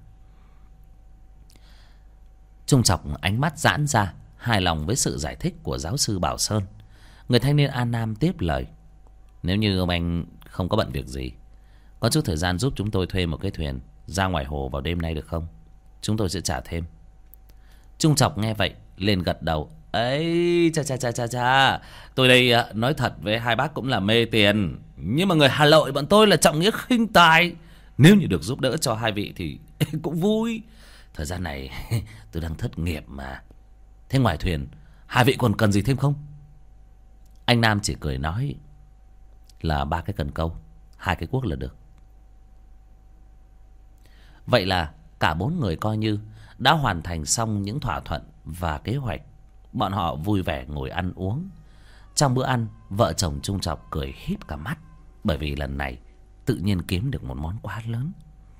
Trung Trọc ánh mắt giãn ra, hài lòng với sự giải thích của giáo sư Bảo Sơn. Người thanh niên An Nam tiếp lời: Nếu như ông anh không có bận việc gì, có chút thời gian giúp chúng tôi thuê một cái thuyền ra ngoài hồ vào đêm nay được không? Chúng tôi sẽ trả thêm. Trung Trọc nghe vậy liền gật đầu: Ấy, cha cha cha cha cha, tôi đây nói thật với hai bác cũng là mê tiền, nhưng mà người Hà Nội bọn tôi là trọng nghĩa khinh tài. Nếu như được giúp đỡ cho hai vị thì cũng vui. Thời gian này tôi đang thất nghiệp mà. Thế ngoài thuyền, hai vị còn cần gì thêm không? Anh Nam chỉ cười nói là ba cái cần câu, hai cái cuốc là được. Vậy là cả bốn người coi như đã hoàn thành xong những thỏa thuận và kế hoạch. Bọn họ vui vẻ ngồi ăn uống. Trong bữa ăn, vợ chồng Trung Trọc cười híp cả mắt, bởi vì lần này tự nhiên kiếm được một món quá lớn.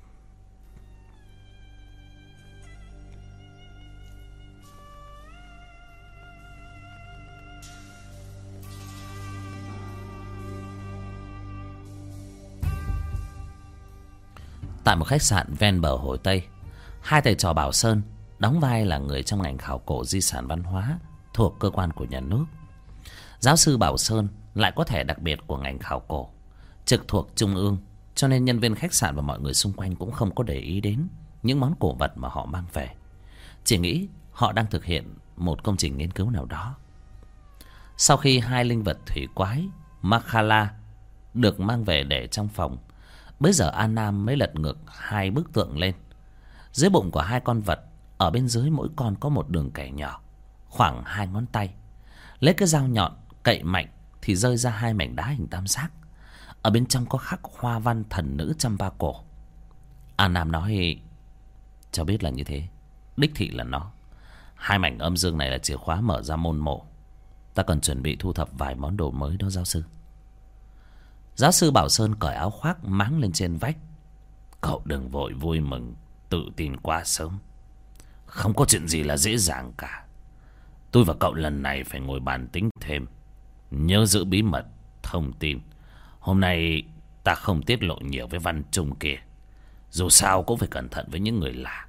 Tại một khách sạn ven bờ Hồ Tây, hai thầy trò Bảo Sơn đóng vai là người trong ngành khảo cổ di sản văn hóa thuộc cơ quan của nhà nước. Giáo sư Bảo Sơn lại có thẻ đặc biệt của ngành khảo cổ, trực thuộc trung ương, cho nên nhân viên khách sạn và mọi người xung quanh cũng không có để ý đến những món cổ vật mà họ mang về, chỉ nghĩ họ đang thực hiện một công trình nghiên cứu nào đó. Sau khi hai linh vật thủy quái Makala được mang về để trong phòng, bây giờ An Nam mới lật ngược hai bức tượng lên. Dưới bụng của hai con vật, ở bên dưới mỗi con có một đường kẻ nhỏ khoảng hai ngón tay. Lấy cái dao nhọn cậy mạnh thì rơi ra hai mảnh đá hình tam giác. Ở bên trong có khắc hoa văn thần nữ trăm ba cổ. An Nam nói: Cháu biết là như thế, đích thị là nó. Hai mảnh âm dương này là chìa khóa mở ra môn mộ. Ta cần chuẩn bị thu thập vài món đồ mới đó giáo sư. Giáo sư Bảo Sơn cởi áo khoác máng lên trên vách: Cậu đừng vội vui mừng, tự tin quá sớm. Không có chuyện gì là dễ dàng cả. Tôi và cậu lần này phải ngồi bàn tính thêm, nhớ giữ bí mật thông tin. Hôm nay ta không tiết lộ nhiều với Văn Trung kia, dù sao cũng phải cẩn thận với những người lạ.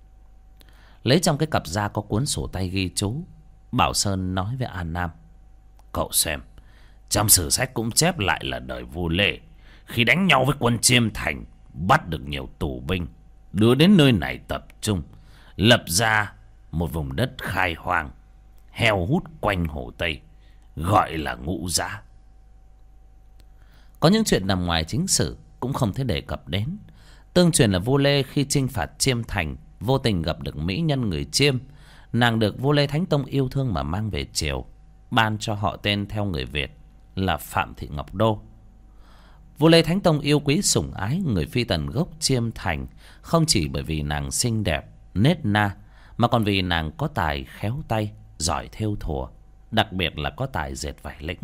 Lấy trong cái cặp da có cuốn sổ tay ghi chú, Bảo Sơn nói với An Nam: Cậu xem, trong sử sách cũng chép lại là đời vua Lê khi đánh nhau với quân Chiêm Thành, bắt được nhiều tù binh, đưa đến nơi này tập trung, lập ra một vùng đất khai hoang, heo hút quanh Hồ Tây, gọi là Ngũ Giá. Có những chuyện nằm ngoài chính sử cũng không thể đề cập đến. Tương truyền là vua Lê khi chinh phạt Chiêm Thành, vô tình gặp được mỹ nhân người Chiêm. Nàng được vua Lê Thánh Tông yêu thương mà mang về triều, ban cho họ tên theo người Việt là Phạm Thị Ngọc Đô. Vua Lê Thánh Tông yêu quý sủng ái người phi tần gốc Chiêm Thành, không chỉ bởi vì nàng xinh đẹp, nết na, mà còn vì nàng có tài khéo tay, giỏi thêu thùa, đặc biệt là có tài dệt vải lĩnh.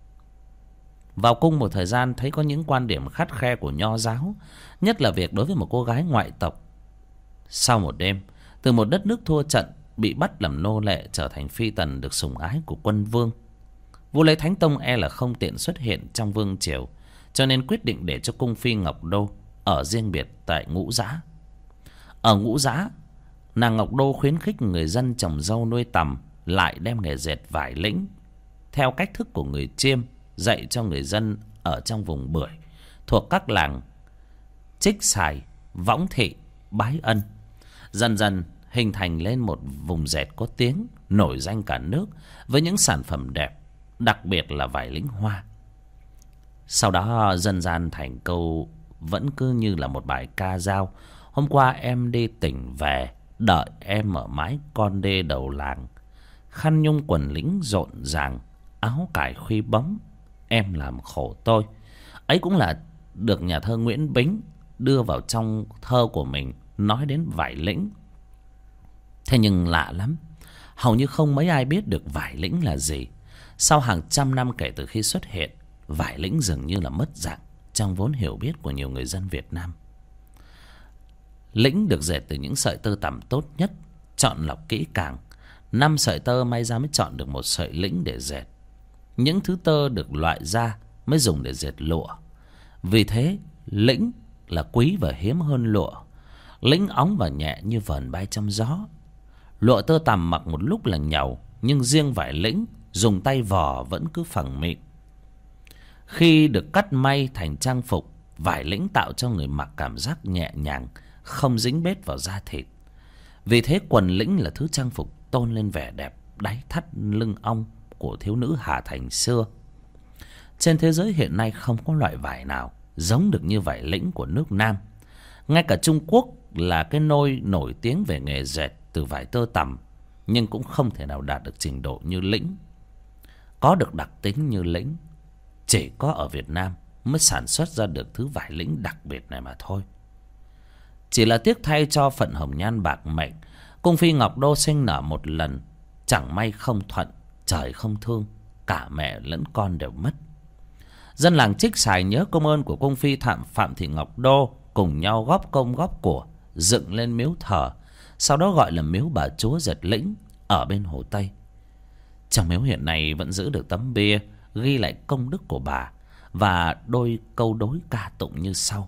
Vào cung một thời gian thấy có những quan điểm khắt khe của nho giáo, nhất là việc đối với một cô gái ngoại tộc. Sau một đêm, từ một đất nước thua trận, bị bắt làm nô lệ, trở thành phi tần được sủng ái của quân vương, vua Lê Thánh Tông e là không tiện xuất hiện trong vương triều, cho nên quyết định để cho cung phi Ngọc Đô ở riêng biệt tại Ngũ Giã. Ở Ngũ Giã, nàng Ngọc Đô khuyến khích người dân trồng dâu nuôi tằm, lại đem nghề dệt vải lĩnh theo cách thức của người Chiêm dạy cho người dân ở trong vùng Bưởi thuộc các làng Trích Xài, Võng Thị, Bái Ân. Dần dần hình thành lên một vùng dệt có tiếng, nổi danh cả nước với những sản phẩm đẹp, đặc biệt là vải lĩnh hoa. Sau đó dân gian thành câu vẫn cứ như là một bài ca dao: hôm qua em đi tỉnh về, đợi em ở mái con đê đầu làng, khăn nhung quần lĩnh rộn ràng, áo cải khuy bóng, em làm khổ tôi. Ấy cũng là được nhà thơ Nguyễn Bính đưa vào trong thơ của mình, nói đến vải lĩnh. Thế nhưng lạ lắm, hầu như không mấy ai biết được vải lĩnh là gì. Sau hàng trăm năm kể từ khi xuất hiện, vải lĩnh dường như là mất dạng trong vốn hiểu biết của nhiều người dân Việt Nam. Lĩnh được dệt từ những sợi tơ tằm tốt nhất, chọn lọc kỹ càng. Năm sợi tơ may ra mới chọn được một sợi lĩnh để dệt. Những thứ tơ được loại ra mới dùng để dệt lụa. Vì thế lĩnh là quý và hiếm hơn lụa. Lĩnh óng và nhẹ như vờn bay trong gió. Lụa tơ tằm mặc một lúc là nhàu, nhưng riêng vải lĩnh dùng tay vò vẫn cứ phẳng mịn. Khi được cắt may thành trang phục, vải lĩnh tạo cho người mặc cảm giác nhẹ nhàng, không dính bết vào da thịt. Vì thế quần lĩnh là thứ trang phục tôn lên vẻ đẹp đáy thắt lưng ong của thiếu nữ Hà Thành xưa. Trên thế giới hiện nay không có loại vải nào giống được như vải lĩnh của nước Nam. Ngay cả Trung Quốc là cái nôi nổi tiếng về nghề dệt từ vải tơ tằm, nhưng cũng không thể nào đạt được trình độ như lĩnh. Có được đặc tính như lĩnh, chỉ có ở Việt Nam mới sản xuất ra được thứ vải lĩnh đặc biệt này mà thôi. Chỉ là tiếc thay cho phận hồng nhan bạc mệnh, cung phi Ngọc Đô sinh nở một lần, chẳng may không thuận, trời không thương, cả mẹ lẫn con đều mất. Dân làng Trích Xài nhớ công ơn của cung phi Phạm Phạm Thị Ngọc Đô, cùng nhau góp công góp của dựng lên miếu thờ, sau đó gọi là miếu bà chúa dệt lĩnh ở bên Hồ Tây. Trong miếu hiện nay vẫn giữ được tấm bia ghi lại công đức của bà và đôi câu đối ca tụng như sau: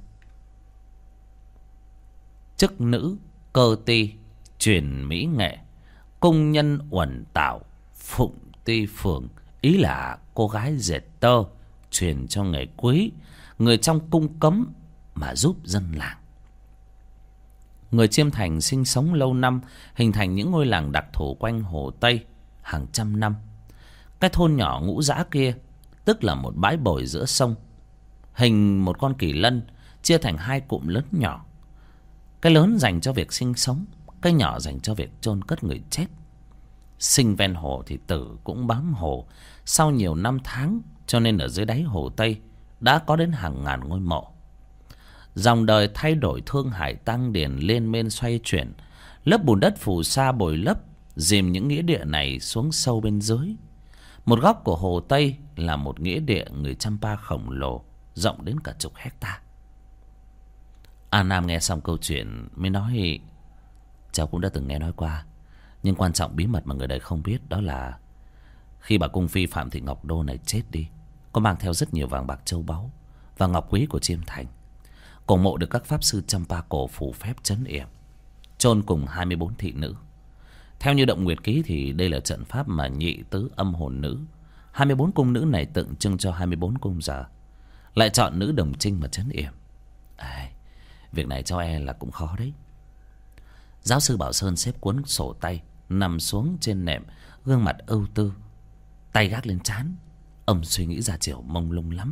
chức nữ cơ ti truyền mỹ nghệ, cung nhân uẩn tạo phụng ti phường. Ý là cô gái dệt tơ truyền cho nghề quý, người trong cung cấm mà giúp dân làng. Người Chiêm Thành sinh sống lâu năm, hình thành những ngôi làng đặc thù quanh Hồ Tây hàng trăm năm. Cái thôn nhỏ Ngũ Giã kia tức là một bãi bồi giữa sông, hình một con kỳ lân chia thành hai cụm lớn nhỏ. Cái lớn dành cho việc sinh sống, cái nhỏ dành cho việc chôn cất người chết. Sinh ven hồ thì tử cũng bám hồ. Sau nhiều năm tháng, cho nên ở dưới đáy Hồ Tây đã có đến hàng ngàn ngôi mộ. Dòng đời thay đổi thương hải tăng điển lên men xoay chuyển, lớp bùn đất phù sa bồi lấp, dìm những nghĩa địa này xuống sâu bên dưới. Một góc của Hồ Tây là một nghĩa địa người Champa khổng lồ, rộng đến cả chục hecta. A Nam nghe xong câu chuyện mới nói: cháu cũng đã từng nghe nói qua, nhưng quan trọng bí mật mà người đời không biết đó là khi bà cung phi Phạm Thị Ngọc Đô này chết đi, có mang theo rất nhiều vàng bạc châu báu và ngọc quý của Chiêm Thành. Cổ mộ được các pháp sư Champa cổ phù phép trấn yểm, chôn cùng hai mươi bốn thị nữ. Theo như Động Nguyệt Ký thì đây là trận pháp mà nhị tứ âm hồn nữ, hai mươi bốn cung nữ này tượng trưng cho hai mươi bốn cung giờ, lại chọn nữ đồng trinh mà trấn yểm. À, việc này cho e là cũng khó đấy. Giáo sư Bảo Sơn xếp cuốn sổ tay, nằm xuống trên nệm, gương mặt ưu tư, tay gác lên trán. Ông suy nghĩ ra chiều mông lung lắm.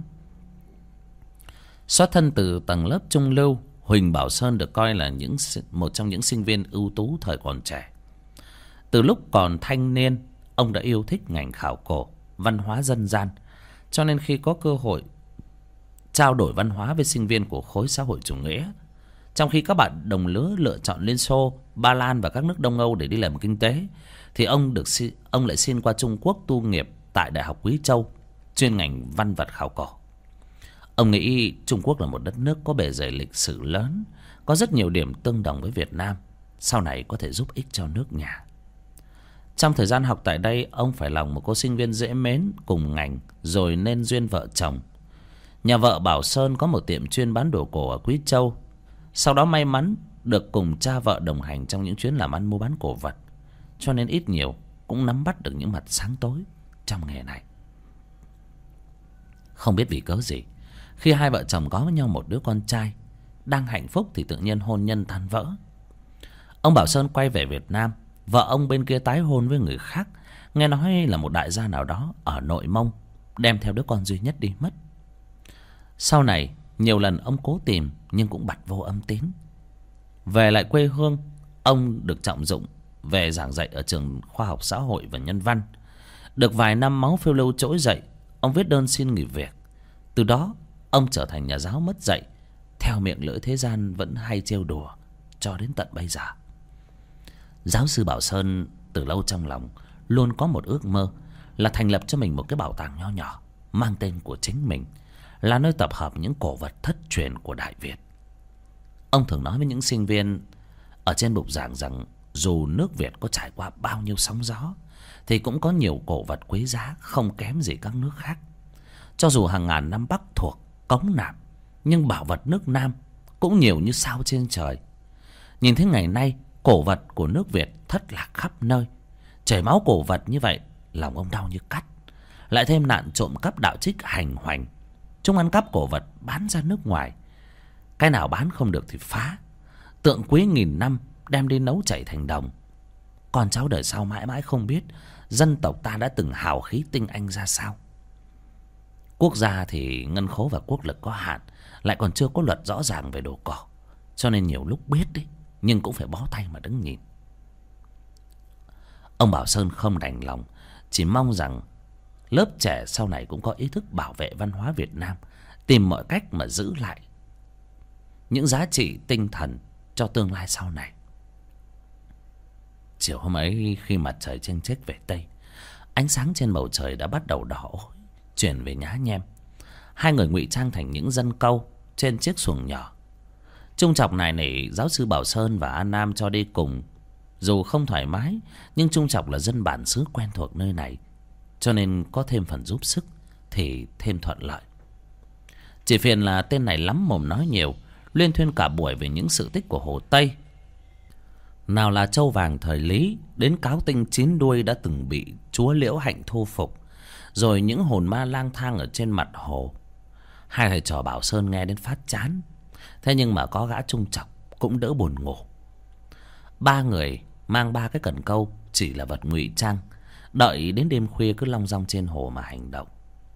Xuất thân từ tầng lớp trung lưu, Huỳnh Bảo Sơn được coi là những một trong những sinh viên ưu tú thời còn trẻ. Từ lúc còn thanh niên, ông đã yêu thích ngành khảo cổ, văn hóa dân gian, cho nên khi có cơ hội trao đổi văn hóa với sinh viên của khối xã hội chủ nghĩa Trong khi các bạn đồng lứa lựa chọn Liên Xô, Ba Lan và các nước Đông Âu để đi làm kinh tế, thì ông được ông lại xin qua Trung Quốc tu nghiệp tại Đại học Quý Châu, chuyên ngành văn vật khảo cổ. Ông nghĩ Trung Quốc là một đất nước có bề dày lịch sử lớn, có rất nhiều điểm tương đồng với Việt Nam, sau này có thể giúp ích cho nước nhà. Trong thời gian học tại đây, ông phải lòng một cô sinh viên dễ mến cùng ngành, rồi nên duyên vợ chồng. Nhà vợ Bảo Sơn có một tiệm chuyên bán đồ cổ ở Quý Châu. Sau đó may mắn được cùng cha vợ đồng hành trong những chuyến làm ăn mua bán cổ vật, cho nên ít nhiều cũng nắm bắt được những mặt sáng tối trong nghề này. Không biết vì cớ gì, khi hai vợ chồng có với nhau một đứa con trai đang hạnh phúc thì tự nhiên hôn nhân tan vỡ. Ông Bảo Sơn quay về Việt Nam, vợ ông bên kia tái hôn với người khác, nghe nói là một đại gia nào đó ở Nội Mông, đem theo đứa con duy nhất đi mất. Sau này nhiều lần ông cố tìm nhưng cũng bặt vô âm tín. Về lại quê hương, ông được trọng dụng về giảng dạy ở trường khoa học xã hội và nhân văn. Được vài năm máu phiêu lưu trỗi dậy, ông viết đơn xin nghỉ việc. Từ đó ông trở thành nhà giáo mất dạy, theo miệng lưỡi thế gian vẫn hay trêu đùa cho đến tận bây giờ. Giáo sư Bảo Sơn từ lâu trong lòng luôn có một ước mơ là thành lập cho mình một cái bảo tàng nho nhỏ mang tên của chính mình, là nơi tập hợp những cổ vật thất truyền của Đại Việt. Ông thường nói với những sinh viên ở trên bục giảng rằng dù nước Việt có trải qua bao nhiêu sóng gió thì cũng có nhiều cổ vật quý giá không kém gì các nước khác. Cho dù hàng ngàn năm Bắc thuộc cống nạp, nhưng bảo vật nước Nam cũng nhiều như sao trên trời. Nhìn thấy ngày nay cổ vật của nước Việt thất lạc khắp nơi, chảy máu cổ vật như vậy, lòng ông đau như cắt. Lại thêm nạn trộm cắp đạo trích hành hoành, chúng ăn cắp cổ vật bán ra nước ngoài, cái nào bán không được thì phá. Tượng quý nghìn năm đem đi nấu chảy thành đồng. Con cháu đời sau mãi mãi không biết dân tộc ta đã từng hào khí tinh anh ra sao. Quốc gia thì ngân khố và quốc lực có hạn, lại còn chưa có luật rõ ràng về đồ cổ, cho nên nhiều lúc biết đấy, nhưng cũng phải bó tay mà đứng nhìn. Ông Bảo Sơn không đành lòng, chỉ mong rằng lớp trẻ sau này cũng có ý thức bảo vệ văn hóa Việt Nam, tìm mọi cách mà giữ lại những giá trị tinh thần cho tương lai sau này. Chiều hôm ấy, khi mặt trời chênh chếch về Tây, ánh sáng trên bầu trời đã bắt đầu đỏ ối, chuyển về nhá nhem. Hai người ngụy trang thành những dân câu trên chiếc xuồng nhỏ. Trung Chọc này nỉ giáo sư Bảo Sơn và An Nam cho đi cùng. Dù không thoải mái, nhưng Trung Chọc là dân bản xứ quen thuộc nơi này, cho nên có thêm phần giúp sức thì thêm thuận lợi. Chỉ phiền là tên này lắm mồm nói nhiều, luyên thuyên cả buổi về những sự tích của Hồ Tây. Nào là châu vàng thời Lý, đến cáo tinh chín đuôi đã từng bị chúa Liễu Hạnh thu phục, rồi những hồn ma lang thang ở trên mặt hồ. Hai thầy trò Bảo Sơn nghe đến phát chán, thế nhưng mà có gã Trung Chọc cũng đỡ buồn ngủ. Ba người mang ba cái cần câu chỉ là vật ngụy trang, đợi đến đêm khuya cứ long dong trên hồ mà hành động.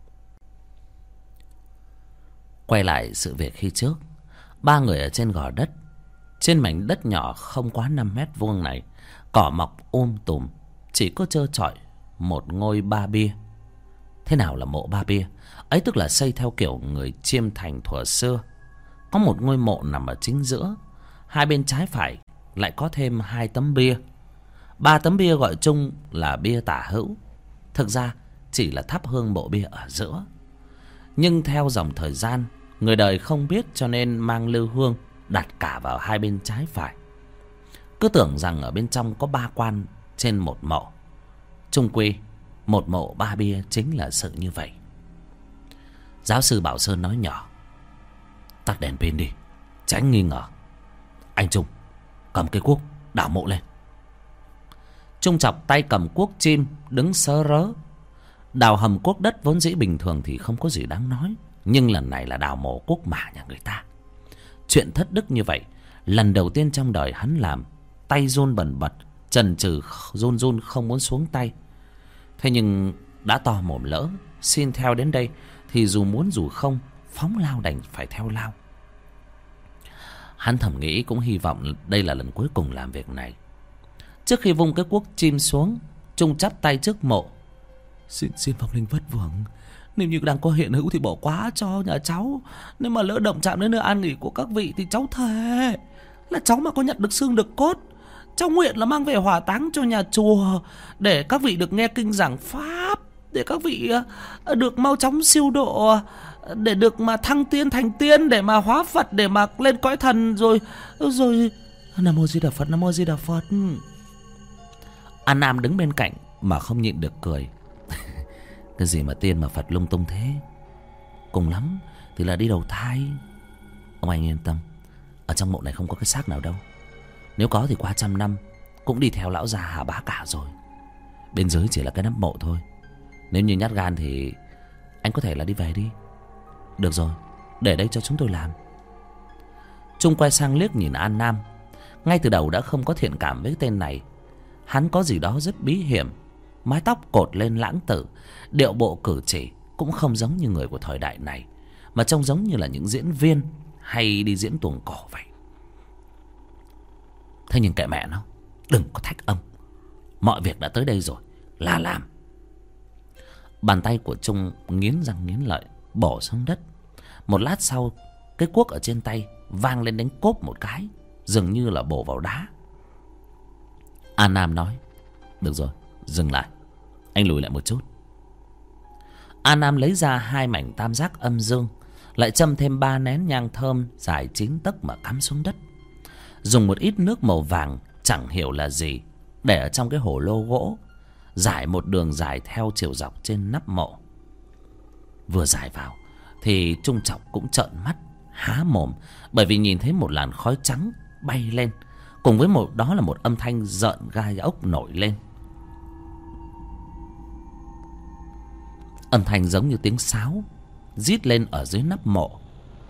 Quay lại sự việc khi trước, ba người ở trên gò đất. Trên mảnh đất nhỏ không quá năm mét vuông này, cỏ mọc um tùm, chỉ có trơ trọi một ngôi ba bia. Thế nào là mộ ba bia? Ấy tức là xây theo kiểu người Chiêm Thành thuở xưa. Có một ngôi mộ nằm ở chính giữa, hai bên trái phải lại có thêm hai tấm bia. Ba tấm bia gọi chung là bia tả hữu, thực ra chỉ là thắp hương mộ bia ở giữa. Nhưng theo dòng thời gian, người đời không biết cho nên mang lư hương đặt cả vào hai bên trái phải, cứ tưởng rằng ở bên trong có ba quan trên một mộ. Chung quy một mộ ba bia chính là sự như vậy. Giáo sư Bảo Sơn nói nhỏ: "Tắt đèn pin đi, tránh nghi ngờ. Anh Trung, cầm cây cuốc đào mộ lên." Trung Chọc tay cầm cuốc chim đứng sớ rớ. Đào hầm cuốc đất vốn dĩ bình thường thì không có gì đáng nói, nhưng lần này là đào mộ cuốc mả nhà người ta. Chuyện thất đức như vậy lần đầu tiên trong đời hắn làm. Tay run bần bật, chần chừ run run không muốn xuống tay. Thế nhưng đã to mồm lỡ xin theo đến đây thì dù muốn dù không, phóng lao đành phải theo lao. Hắn thầm nghĩ cũng hy vọng đây là lần cuối cùng làm việc này. Trước khi vung cái cuốc chim xuống, Trung chắp tay trước mộ: Xin xin vong linh vất vưởng, Nếu như đang có hiện hữu thì bỏ qua cho nhà cháu. Nếu mà lỡ động chạm đến nơi an nghỉ của các vị thì cháu thề là cháu mà có nhận được xương được cốt, cháu nguyện là mang về hỏa táng cho nhà chùa, để các vị được nghe kinh giảng pháp, để các vị được mau chóng siêu độ, để được mà thăng tiên thành tiên, để mà hóa Phật, để mà lên cõi thần. Rồi rồi Nam Mô Di Đà Phật, Nam Mô Di Đà Phật. An Nam đứng bên cạnh mà không nhịn được cười. Cái gì mà tiên mà Phật lung tung thế, cùng lắm thì là đi đầu thai. Ông anh yên tâm, ở trong mộ này không có cái xác nào đâu. Nếu có thì qua trăm năm cũng đi theo lão già Hà Bá cả rồi. Bên dưới chỉ là cái nắp mộ thôi. Nếu như nhát gan thì anh có thể là đi về đi. Được rồi, để đây cho chúng tôi làm. Trung quay sang liếc nhìn An Nam. Ngay từ đầu đã không có thiện cảm với tên này. Hắn có gì đó rất bí hiểm, mái tóc cột lên lãng tử, điệu bộ cử chỉ cũng không giống như người của thời đại này, mà trông giống như là những diễn viên hay đi diễn tuồng cổ vậy. Thế nhưng kệ mẹ nó, đừng có thách ông. Mọi việc đã tới đây rồi, là làm. Bàn tay của Trung nghiến răng nghiến lợi bỏ xuống đất. Một lát sau, cái cuốc ở trên tay vang lên đánh cốp một cái, dường như là bổ vào đá. An Nam nói: được rồi, dừng lại. Anh lùi lại một chút. An Nam lấy ra hai mảnh tam giác âm dương, lại châm thêm ba nén nhang thơm dài chín tấc mà cắm xuống đất. Dùng một ít nước màu vàng chẳng hiểu là gì để ở trong cái hồ lô gỗ, rải một đường dài theo chiều dọc trên nắp mộ. Vừa rải vào thì Trung Trọng cũng trợn mắt há mồm, bởi vì nhìn thấy một làn khói trắng bay lên, cùng với một đó là một âm thanh rợn gai ốc nổi lên. Âm thanh giống như tiếng sáo rít lên ở dưới nắp mộ.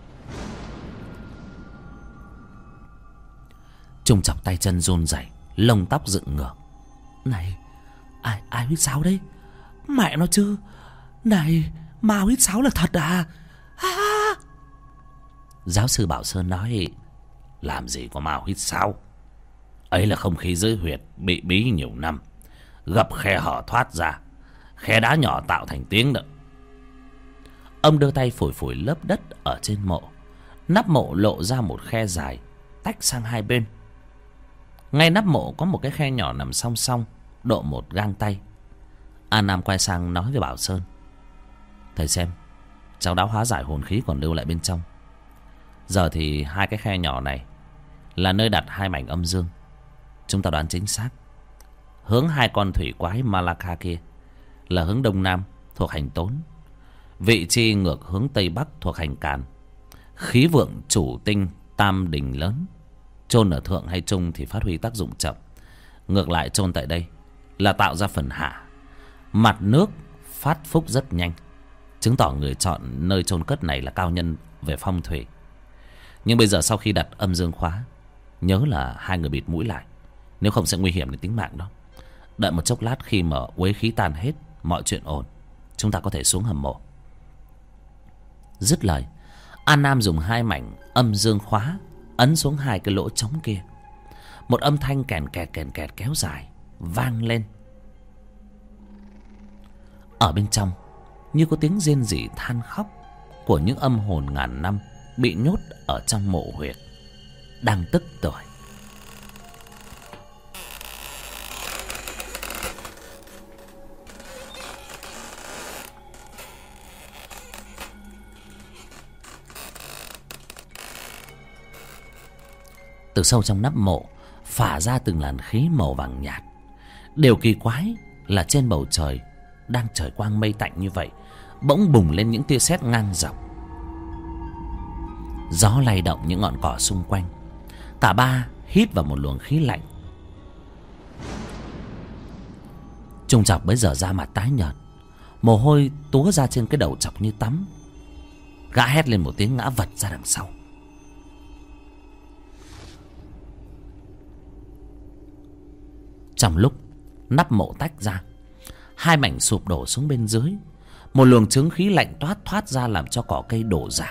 Trung Trọng tay chân run rẩy, lông tóc dựng ngược. Này, ai ai huýt sáo đấy? Mẹ nó chứ. Này, ma huýt sáo là thật à? À. Giáo sư Bảo Sơn nói: làm gì có ma huýt sáo, ấy là không khí dưới huyệt bị bí nhiều năm, gặp khe hở thoát ra, khe đá nhỏ tạo thành tiếng đó. Ông đưa tay phủi phủi lớp đất ở trên mộ. Nắp mộ lộ ra một khe dài tách sang hai bên. Ngay nắp mộ có một cái khe nhỏ nằm song song, độ một gang tay. An Nam quay sang nói với Bảo Sơn: thầy xem, cháu đã hóa giải hồn khí còn lưu lại bên trong. Giờ thì hai cái khe nhỏ này là nơi đặt hai mảnh âm dương. Chúng ta đoán chính xác. Hướng hai con thủy quái Malaka kia là hướng đông nam thuộc hành Tốn, vị trí ngược hướng tây bắc thuộc hành Càn. Khí vượng chủ tinh tam đình lớn, chôn ở thượng hay trung thì phát huy tác dụng chậm. Ngược lại chôn tại đây là tạo ra phần hạ. Mặt nước phát phúc rất nhanh, chứng tỏ người chọn nơi chôn cất này là cao nhân về phong thủy. Nhưng bây giờ sau khi đặt âm dương khóa, nhớ là hai người bịt mũi lại, nếu không sẽ nguy hiểm đến tính mạng đó. Đợi một chốc lát, khi mà uế khí tan hết, mọi chuyện ổn, chúng ta có thể xuống hầm mộ. Dứt lời, An Nam dùng hai mảnh âm dương khóa ấn xuống hai cái lỗ trống kia. Một âm thanh kèn kẹt kèn kẹt kéo dài vang lên. Ở bên trong như có tiếng rên rỉ than khóc của những âm hồn ngàn năm bị nhốt ở trong mộ huyệt, đang tức tưởi. Từ sâu trong nắp mộ phả ra từng làn khí màu vàng nhạt. Điều kỳ quái là trên bầu trời đang trời quang mây tạnh như vậy, bỗng bùng lên những tia sét ngang dọc. Gió lay động những ngọn cỏ xung quanh. Cả ba hít vào một luồng khí lạnh. Trung Trọc bấy giờ da mặt tái nhợt, mồ hôi túa ra trên cái đầu chọc như tắm. Gã hét lên một tiếng ngã vật ra đằng sau. Trong lúc nắp mộ tách ra, hai mảnh sụp đổ xuống bên dưới. Một luồng chướng khí lạnh toát thoát ra làm cho cỏ cây đổ rạp.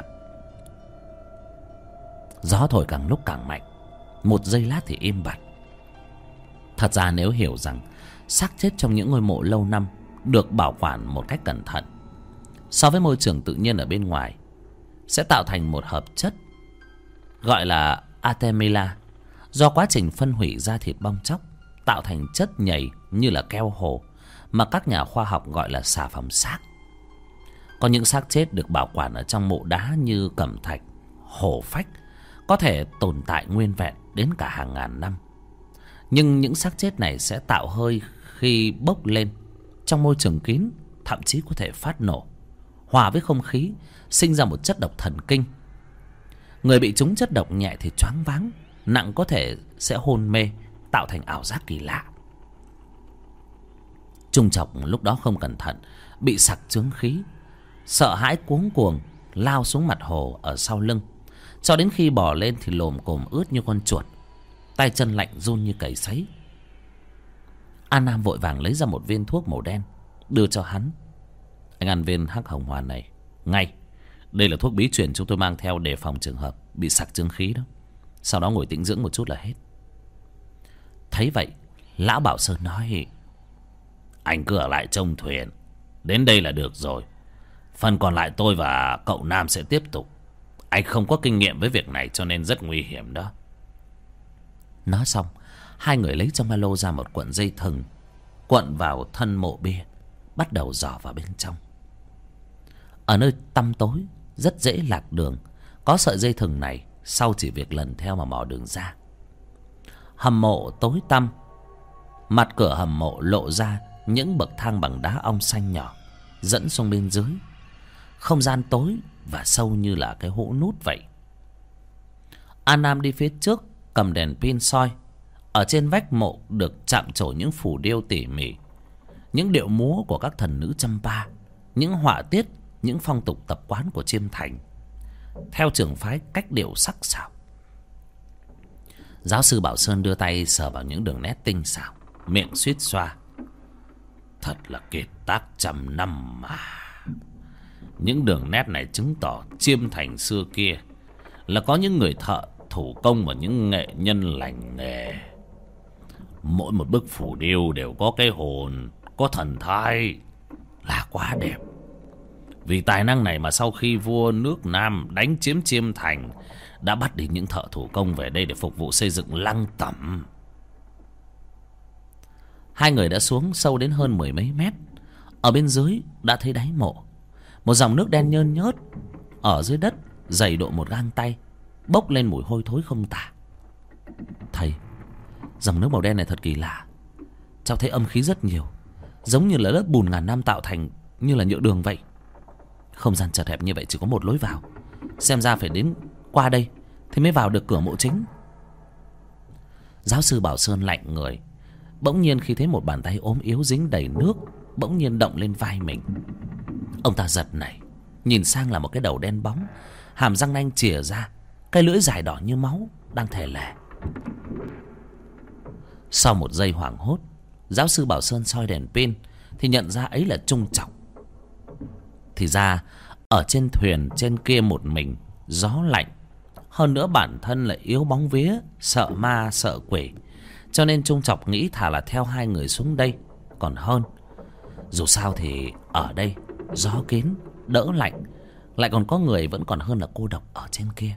Gió thổi càng lúc càng mạnh, một giây lát thì im bặt. Thật ra nếu hiểu rằng xác chết trong những ngôi mộ lâu năm được bảo quản một cách cẩn thận, so với môi trường tự nhiên ở bên ngoài, sẽ tạo thành một hợp chất gọi là artemila, do quá trình phân hủy da thịt bong tróc tạo thành chất nhầy như là keo hồ, mà các nhà khoa học gọi là xà phòng xác. Có những xác chết được bảo quản ở trong mộ đá như cẩm thạch, hổ phách, có thể tồn tại nguyên vẹn đến cả hàng ngàn năm. Nhưng những xác chết này sẽ tạo hơi khi bốc lên trong môi trường kín, thậm chí có thể phát nổ, hòa với không khí, sinh ra một chất độc thần kinh. Người bị trúng chất độc nhẹ thì choáng váng, nặng có thể sẽ hôn mê, tạo thành ảo giác kỳ lạ. Trung Trọc lúc đó không cẩn thận bị sặc chướng khí, sợ hãi cuống cuồng lao xuống mặt hồ ở sau lưng, cho đến khi bò lên thì lồm cồm ướt như con chuột, tay chân lạnh run như cầy sấy. An Nam vội vàng lấy ra một viên thuốc màu đen đưa cho hắn. Anh ăn viên hắc hồng hoàn này ngay. Đây là thuốc bí truyền chúng tôi mang theo để phòng trường hợp bị sặc chướng khí đó. Sau đó ngồi tĩnh dưỡng một chút là hết. Thấy vậy, lão Bảo Sơn nói: anh cứ ở lại trông thuyền, đến đây là được rồi. Phần còn lại tôi và cậu Nam sẽ tiếp tục. Anh không có kinh nghiệm với việc này cho nên rất nguy hiểm đó. Nói xong, hai người lấy trong ba lô ra một cuộn dây thừng, cuộn vào thân mộ bia, bắt đầu dò vào bên trong. Ở nơi tăm tối, rất dễ lạc đường. Có sợi dây thừng này, sau chỉ việc lần theo mà mò đường ra. Hầm mộ tối tăm, mặt cửa hầm mộ lộ ra những bậc thang bằng đá ong xanh nhỏ dẫn xuống bên dưới. Không gian tối và sâu như là cái hũ nút vậy. An Nam đi phía trước, cầm đèn pin soi. Ở trên vách mộ được chạm trổ những phù điêu tỉ mỉ, những điệu múa của các thần nữ Champa, những họa tiết, những phong tục tập quán của Chiêm Thành theo trường phái cách điệu sắc sảo. Giáo sư Bảo Sơn đưa tay sờ vào những đường nét tinh xảo, miệng suýt xoa: thật là kiệt tác trăm năm mà. Những đường nét này chứng tỏ Chiêm Thành xưa kia là có những người thợ thủ công và những nghệ nhân lành nghề. Mỗi một bức phù điêu đều có cái hồn, có thần thái, là quá đẹp. Vì tài năng này mà sau khi vua nước Nam đánh chiếm Chiêm Thành, đã bắt đi những thợ thủ công về đây để phục vụ xây dựng lăng tẩm. Hai người đã xuống sâu đến hơn mười mấy mét. Ở bên dưới đã thấy đáy mộ, một dòng nước đen nhơn nhớt ở dưới đất dày độ một gang tay, bốc lên mùi hôi thối không tả. Thầy, dòng nước màu đen này thật kỳ lạ. Cháu thấy âm khí rất nhiều, giống như là lớp bùn ngàn năm tạo thành, như là nhựa đường vậy. Không gian chật hẹp như vậy chỉ có một lối vào, xem ra phải đến qua đây thì mới vào được cửa mộ chính. Giáo sư Bảo Sơn lạnh người, bỗng nhiên khi thấy một bàn tay ốm yếu dính đầy nước bỗng nhiên động lên vai mình. Ông ta giật nảy, nhìn sang là một cái đầu đen bóng, hàm răng nanh chìa ra, cái lưỡi dài đỏ như máu đang thè lè. Sau một giây hoảng hốt, giáo sư Bảo Sơn soi đèn pin thì nhận ra ấy là Trung Trọc. Thì ra ở trên thuyền trên kia một mình, gió lạnh, hơn nữa bản thân lại yếu bóng vía, sợ ma sợ quỷ, cho nên Trung Trọc nghĩ thà là theo hai người xuống đây còn hơn. Dù sao thì ở đây gió kín, đỡ lạnh, lại còn có người vẫn còn hơn là cô độc ở trên kia.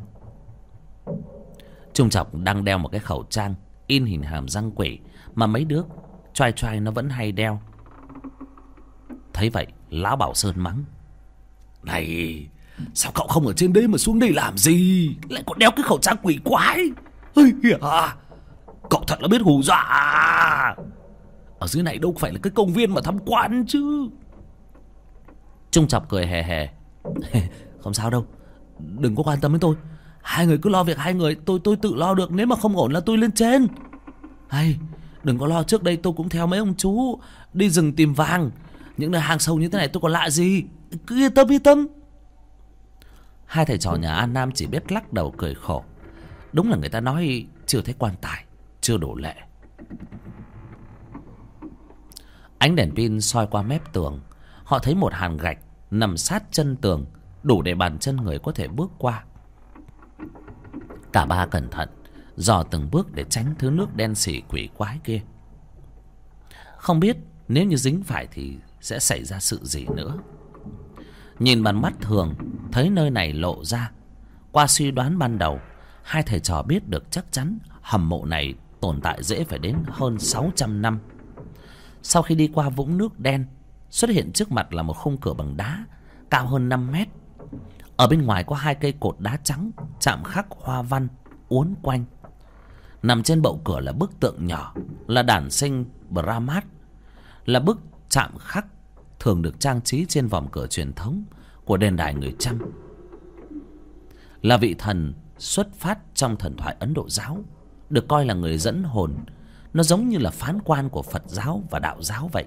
Trung Trọc đang đeo một cái khẩu trang in hình hàm răng quỷ mà mấy đứa choai choai nó vẫn hay đeo. Thấy vậy, lão Bảo Sơn mắng: này, sao cậu không ở trên đấy mà xuống đây làm gì, lại còn đeo cái khẩu trang quỷ quái? Ây à, cậu thật là biết hù dọa à. Ở dưới này đâu phải là cái công viên mà tham quan chứ. Trung Trọc cười hề hề: không sao đâu, đừng có quan tâm đến tôi. Hai người cứ lo việc hai người, tôi tôi tự lo được. Nếu mà không ổn là tôi lên trên. Hay, đừng có lo, trước đây tôi cũng theo mấy ông chú đi rừng tìm vàng. Những nơi hang sâu như thế này tôi còn lạ gì. Cứ yên tâm yên tâm. Hai thầy trò nhà An Nam chỉ biết lắc đầu cười khổ. Đúng là người ta nói chưa thấy quan tài chưa đổ lệ. Ánh đèn pin soi qua mép tường, họ thấy một hàn gạch nằm sát chân tường, đủ để bàn chân người có thể bước qua. Cả ba cẩn thận dò từng bước để tránh thứ nước đen sì quỷ quái kia. Không biết nếu như dính phải thì sẽ xảy ra sự gì nữa. Nhìn bằng mắt thường thấy nơi này lộ ra. Qua suy đoán ban đầu, hai thầy trò biết được chắc chắn hầm mộ này tồn tại dễ phải đến hơn sáu trăm năm. Sau khi đi qua vũng nước đen, xuất hiện trước mặt là một khung cửa bằng đá cao hơn năm mét. Ở bên ngoài có hai cây cột đá trắng chạm khắc hoa văn uốn quanh. Nằm trên bậu cửa là bức tượng nhỏ, là đản sinh Brahmat, là bức chạm khắc thường được trang trí trên vòm cửa truyền thống của đền đài người Chăm, là vị thần xuất phát trong thần thoại Ấn Độ giáo, được coi là người dẫn hồn. Nó giống như là phán quan của Phật giáo và đạo giáo vậy.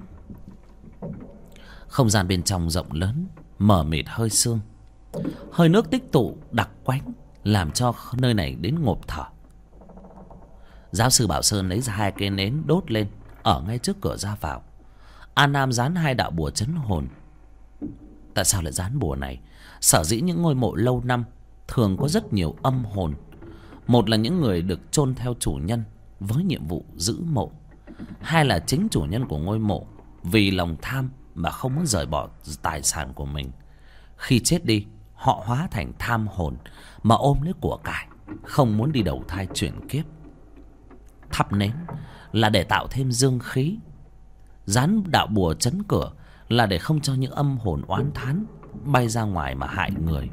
Không gian bên trong rộng lớn, mờ mịt hơi sương. Hơi nước tích tụ đặc quánh làm cho nơi này đến ngộp thở. Giáo sư Bảo Sơn lấy ra hai cây nến đốt lên ở ngay trước cửa ra vào. An Nam dán hai đạo bùa trấn hồn. Tại sao lại dán bùa này? Sở dĩ những ngôi mộ lâu năm thường có rất nhiều âm hồn. Một là những người được chôn theo chủ nhân với nhiệm vụ giữ mộ. Hai là chính chủ nhân của ngôi mộ vì lòng tham mà không muốn rời bỏ tài sản của mình. Khi chết đi, họ hóa thành tham hồn mà ôm lấy của cải, không muốn đi đầu thai chuyển kiếp. Thắp nến là để tạo thêm dương khí. Dán đạo bùa trấn cửa là để không cho những âm hồn oán thán bay ra ngoài mà hại người.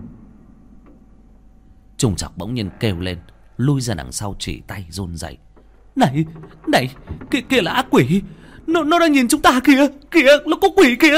Trùng Trọc bỗng nhiên kêu lên, lui ra đằng sau chỉ tay run rẩy. Này, này, kia, kia là ác quỷ. Nó, nó đang nhìn chúng ta kìa, kìa, nó có quỷ kìa.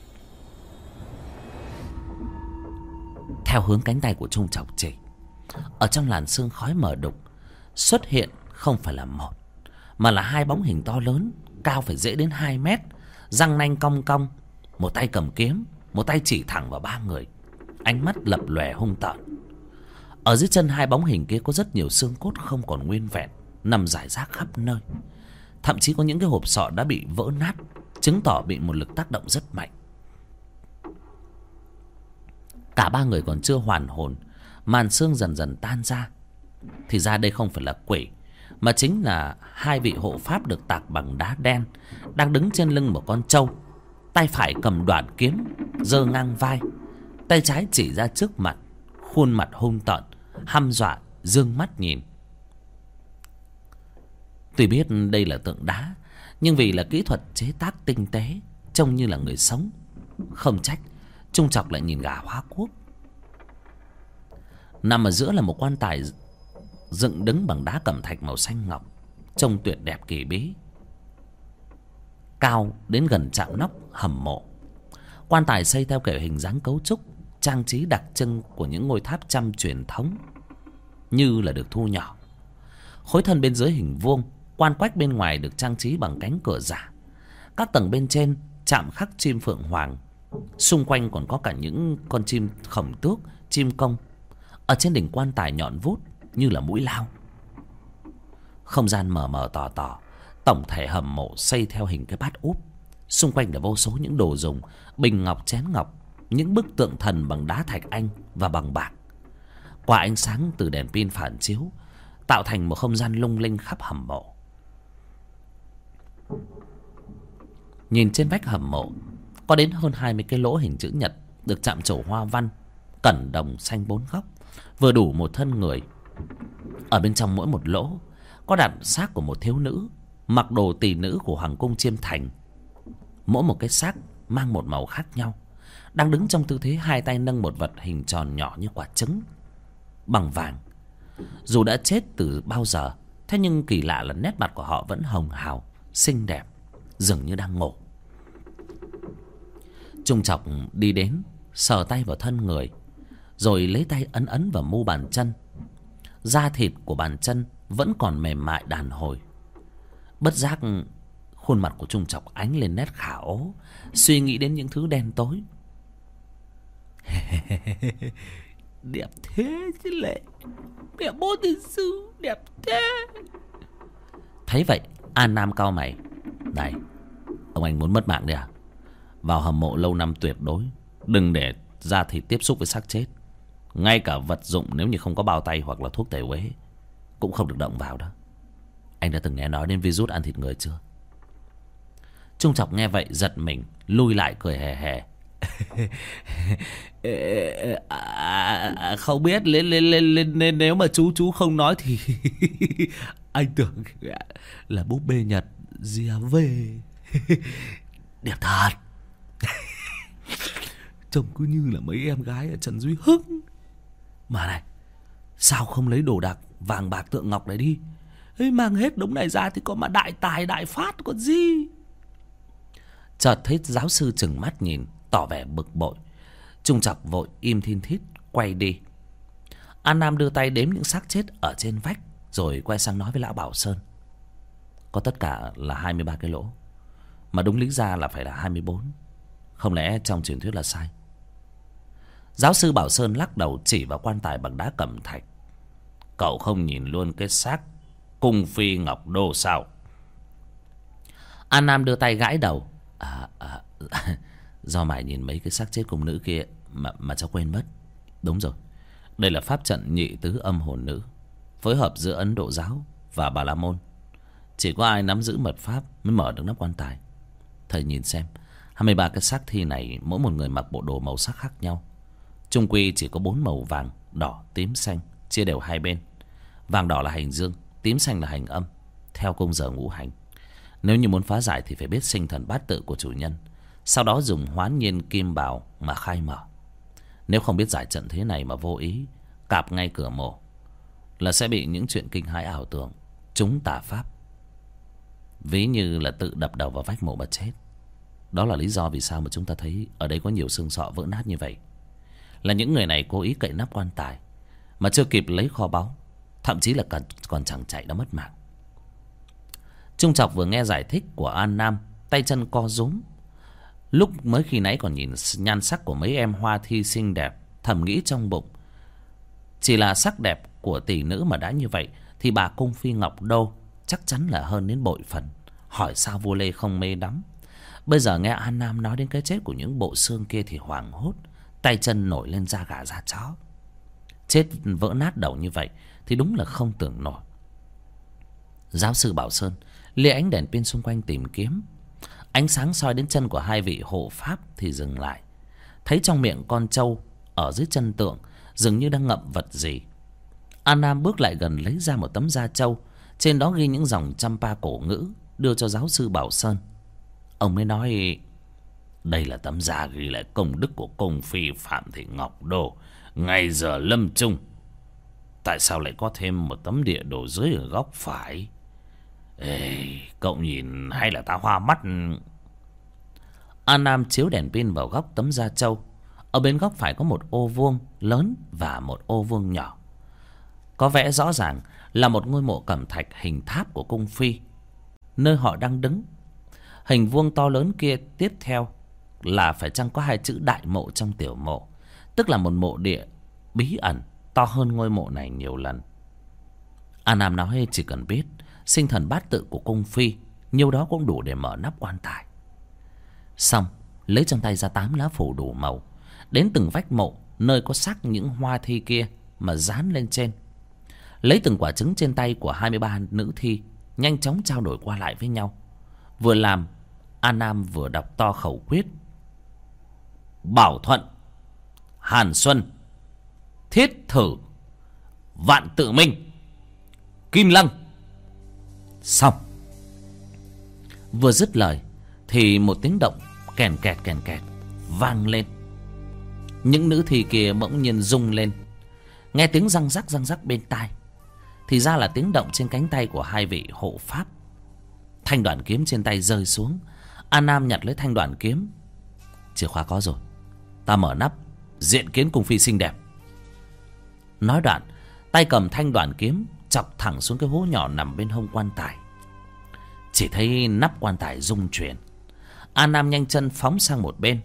Theo hướng cánh tay của Trùng Trọc chỉ, ở trong làn sương khói mờ đục xuất hiện không phải là một, mà là hai bóng hình to lớn, cao phải dễ đến hai mét, răng nanh cong cong, một tay cầm kiếm, một tay chỉ thẳng vào ba người, ánh mắt lập lòe hung tợn. Ở dưới chân hai bóng hình kia có rất nhiều xương cốt không còn nguyên vẹn, nằm rải rác khắp nơi. Thậm chí có những cái hộp sọ đã bị vỡ nát, chứng tỏ bị một lực tác động rất mạnh. Cả ba người còn chưa hoàn hồn, màn sương dần dần tan ra. Thì ra đây không phải là quỷ, mà chính là hai vị hộ pháp được tạc bằng đá đen, đang đứng trên lưng một con trâu. Tay phải cầm đoạn kiếm giơ ngang vai, tay trái chỉ ra trước mặt, khuôn mặt hung tợn, hăm dọa, dương mắt nhìn. Tuy biết đây là tượng đá, nhưng vì là kỹ thuật chế tác tinh tế, trông như là người sống. Không trách Trùng Trọc lại nhìn gà hóa quốc. Nằm ở giữa là một quan tài dựng đứng bằng đá cẩm thạch màu xanh ngọc, trông tuyệt đẹp kỳ bí, cao đến gần chạm nóc hầm mộ. Quan tài xây theo kiểu hình dáng cấu trúc, trang trí đặc trưng của những ngôi tháp Chăm truyền thống, như là được thu nhỏ. Khối thân bên dưới hình vuông, quan quách bên ngoài được trang trí bằng cánh cửa giả. Các tầng bên trên chạm khắc chim phượng hoàng, xung quanh còn có cả những con chim khổng tước, chim công. Ở trên đỉnh quan tài nhọn vút như là mũi lao. Không gian mờ mờ tỏ tỏ. Tổng thể hầm mộ xây theo hình cái bát úp. Xung quanh là vô số những đồ dùng, bình ngọc, chén ngọc, những bức tượng thần bằng đá thạch anh và bằng bạc. Qua ánh sáng từ đèn pin phản chiếu, tạo thành một không gian lung linh khắp hầm mộ. Nhìn trên vách hầm mộ, có đến hơn hai mươi cái lỗ hình chữ nhật được chạm trổ hoa văn, cẩn đồng xanh bốn góc, vừa đủ một thân người. Ở bên trong mỗi một lỗ có đặt xác của một thiếu nữ mặc đồ tỳ nữ của hoàng cung Chiêm Thành. Mỗi một cái xác mang một màu khác nhau, đang đứng trong tư thế hai tay nâng một vật hình tròn nhỏ như quả trứng, bằng vàng. Dù đã chết từ bao giờ, thế nhưng kỳ lạ là nét mặt của họ vẫn hồng hào, xinh đẹp, dường như đang ngủ. Trùng Trọc đi đến, sờ tay vào thân người, rồi lấy tay ấn ấn vào mu bàn chân. Da thịt của bàn chân vẫn còn mềm mại đàn hồi. Bất giác khuôn mặt của Trùng Trọc ánh lên nét khả ố, suy nghĩ đến những thứ đen tối. Đẹp thế chứ lệ, mẹ bố tiên sư đẹp thế. Thấy vậy, An Nam cau mày. Này, ông anh muốn mất mạng đấy à? Vào hầm mộ lâu năm tuyệt đối đừng để da thịt tiếp xúc với xác chết. Ngay cả vật dụng nếu như không có bao tay hoặc là thuốc tẩy uế cũng không được động vào đó. Anh đã từng nghe nói đến virus ăn thịt người chưa? Trùng Trọc nghe vậy giật mình, lui lại cười hề hề. À, không biết, lên lên lên lên lên nếu mà chú chú không nói thì anh tưởng là búp bê Nhật Gia về. Đẹp thật. Trông cứ như là mấy em gái ở Trần Duy Hưng. Mà này, sao không lấy đồ đạc vàng bạc tượng ngọc này đi? Ấy, mang hết đống này ra thì có mà đại tài đại phát còn gì. Chợt thấy giáo sư trừng mắt nhìn, tỏ vẻ bực bội. Trung Trọc vội im thin thít quay đi. An Nam đưa tay đếm những xác chết ở trên vách, rồi quay sang nói với lão Bảo Sơn. Có tất cả là hai mươi ba cái lỗ, mà đúng lý ra là phải là hai mươi bốn. Không lẽ trong truyền thuyết là sai? Giáo sư Bảo Sơn lắc đầu chỉ vào quan tài bằng đá cẩm thạch. Cậu không nhìn luôn cái xác cung phi ngọc đô sao? An Nam đưa tay gãi đầu. À, à, do mải nhìn mấy cái xác chết cung nữ kia mà, mà cháu quên mất. Đúng rồi, đây là pháp trận nhị tứ âm hồn nữ, phối hợp giữa Ấn Độ giáo và Bà La Môn. Chỉ có ai nắm giữ mật pháp mới mở được nắp quan tài. Thầy nhìn xem, hai mươi ba cái xác thi này mỗi một người mặc bộ đồ màu sắc khác nhau. Chung quy chỉ có bốn màu vàng, đỏ, tím, xanh, chia đều hai bên. Vàng đỏ là hành dương, tím xanh là hành âm, theo cung giờ ngũ hành. Nếu như muốn phá giải thì phải biết sinh thần bát tự của chủ nhân, sau đó dùng hoán nhiên kim bào mà khai mở. Nếu không biết giải trận thế này mà vô ý cạp ngay cửa mộ là sẽ bị những chuyện kinh hãi ảo tưởng, trúng tà pháp. Ví như là tự đập đầu vào vách mộ mà chết. Đó là lý do vì sao mà chúng ta thấy ở đây có nhiều xương sọ vỡ nát như vậy. Là những người này cố ý cậy nắp quan tài mà chưa kịp lấy kho báu, thậm chí là còn, còn chẳng chạy đã mất mạng. Trung Trọc vừa nghe giải thích của An Nam, tay chân co rúm. Lúc mới khi nãy còn nhìn nhan sắc của mấy em hoa thi xinh đẹp, thầm nghĩ trong bụng, chỉ là sắc đẹp của tỷ nữ mà đã như vậy thì bà cung phi ngọc đô chắc chắn là hơn đến bội phần. Hỏi sao vua Lê không mê đắm. Bây giờ nghe An Nam nói đến cái chết của những bộ xương kia thì hoảng hốt, tay chân nổi lên da gà da chó. Chết vỡ nát đầu như vậy thì đúng là không tưởng nổi. Giáo sư Bảo Sơn lia ánh đèn pin xung quanh tìm kiếm. Ánh sáng soi đến chân của hai vị hộ pháp thì dừng lại. Thấy trong miệng con trâu ở dưới chân tượng dường như đang ngậm vật gì. An Nam bước lại gần lấy ra một tấm da trâu, trên đó ghi những dòng Champa cổ ngữ, đưa cho giáo sư Bảo Sơn. Ông mới nói: đây là tấm da ghi lại công đức của cung phi Phạm Thị Ngọc Đô ngày giờ lâm chung. Tại sao lại có thêm một tấm địa đồ dưới ở góc phải? Ê, cậu nhìn hay là ta hoa mắt? An Nam chiếu đèn pin vào góc tấm da trâu. Ở bên góc phải có một ô vuông lớn và một ô vuông nhỏ. Có vẽ rõ ràng là một ngôi mộ cẩm thạch hình tháp của cung phi, nơi họ đang đứng. Hình vuông to lớn kia tiếp theo là phải chăng có hai chữ đại mộ trong tiểu mộ, tức là một mộ địa bí ẩn to hơn ngôi mộ này nhiều lần. An Nam nói chỉ cần biết sinh thần bát tự của cung phi, nhiêu đó cũng đủ để mở nắp quan tài. Xong lấy trong tay ra tám lá phủ đủ màu, đến từng vách mộ nơi có xác những hoa thi kia mà dán lên trên. Lấy từng quả trứng trên tay của hai mươi ba nữ thi, nhanh chóng trao đổi qua lại với nhau. Vừa làm, An Nam vừa đọc to khẩu quyết: Bảo Thuận, Hàn Xuân, Thiết Thử, Vạn Tự Minh, Kim Lăng. Xong. Vừa dứt lời thì một tiếng động kèn kẹt kèn kẹt vang lên. Những nữ thi kia bỗng nhiên rung lên, nghe tiếng răng rắc răng rắc bên tai, thì ra là tiếng động trên cánh tay của hai vị hộ pháp. Thanh đoạn kiếm trên tay rơi xuống. An Nam nhặt lấy thanh đoạn kiếm. Chìa khóa có rồi, ta mở nắp diện kiến cung phi xinh đẹp. Nói đoạn, tay cầm thanh đoạn kiếm chọc thẳng xuống cái hố nhỏ nằm bên hông quan tài. Chỉ thấy nắp quan tài rung chuyển. An Nam nhanh chân phóng sang một bên.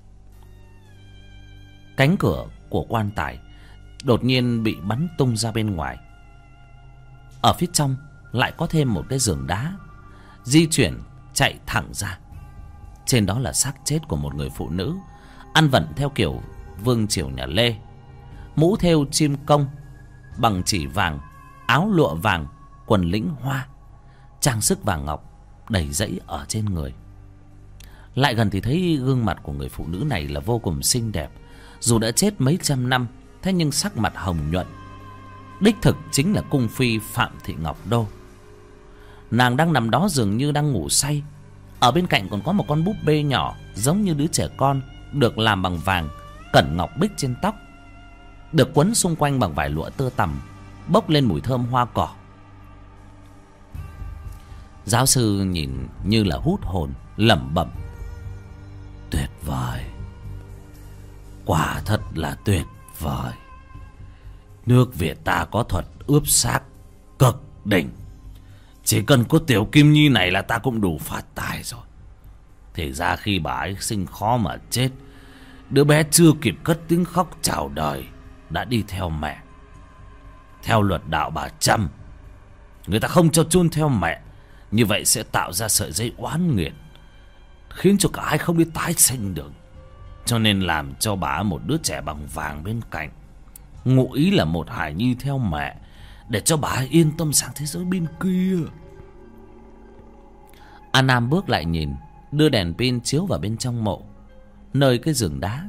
Cánh cửa của quan tài đột nhiên bị bắn tung ra bên ngoài. Ở phía trong lại có thêm một cái giường đá di chuyển chạy thẳng ra. Trên đó là xác chết của một người phụ nữ, ăn vận theo kiểu vương triều nhà Lê, mũ thêu chim công bằng chỉ vàng, áo lụa vàng, quần lĩnh hoa, trang sức vàng ngọc đầy rẫy ở trên người. Lại gần thì thấy gương mặt của người phụ nữ này là vô cùng xinh đẹp. Dù đã chết mấy trăm năm, thế nhưng sắc mặt hồng nhuận. Đích thực chính là cung phi Phạm Thị Ngọc Đô. Nàng đang nằm đó dường như đang ngủ say. Ở bên cạnh còn có một con búp bê nhỏ, giống như đứa trẻ con, được làm bằng vàng, cẩn ngọc bích trên tóc, được quấn xung quanh bằng vải lụa tơ tằm, bốc lên mùi thơm hoa cỏ. Giáo sư nhìn như là hút hồn, lẩm bẩm: tuyệt vời, quả thật là tuyệt vời. Nước Việt ta có thuật ướp xác cực đỉnh. Chỉ cần có Tiểu Kim Nhi này là ta cũng đủ phát tài rồi. Thì ra khi bà ấy sinh khó mà chết, đứa bé chưa kịp cất tiếng khóc chào đời đã đi theo mẹ. Theo luật đạo bà Trâm, người ta không cho chôn theo mẹ, như vậy sẽ tạo ra sợi dây oán nghiệt, khiến cho cả hai không đi tái sinh được. Cho nên làm cho bà một đứa trẻ bằng vàng bên cạnh, ngụ ý là một hài nhi theo mẹ, để cho bà yên tâm sang thế giới bên kia. An Nam bước lại nhìn, đưa đèn pin chiếu vào bên trong mộ, nơi cái giường đá.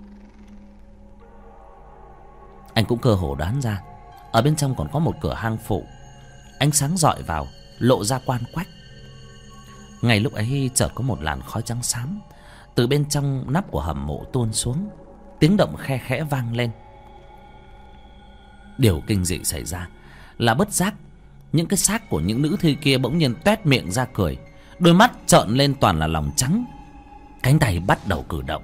Anh cũng cơ hồ đoán ra, ở bên trong còn có một cửa hang phụ. Ánh sáng rọi vào, lộ ra quan quách. Ngay lúc ấy chợt có một làn khói trắng xám từ bên trong nắp của hầm mộ tuôn xuống, tiếng động khe khẽ vang lên. Điều kinh dị xảy ra là bất giác, những cái xác của những nữ thi kia bỗng nhiên toét miệng ra cười, đôi mắt trợn lên toàn là lòng trắng, cánh tay bắt đầu cử động.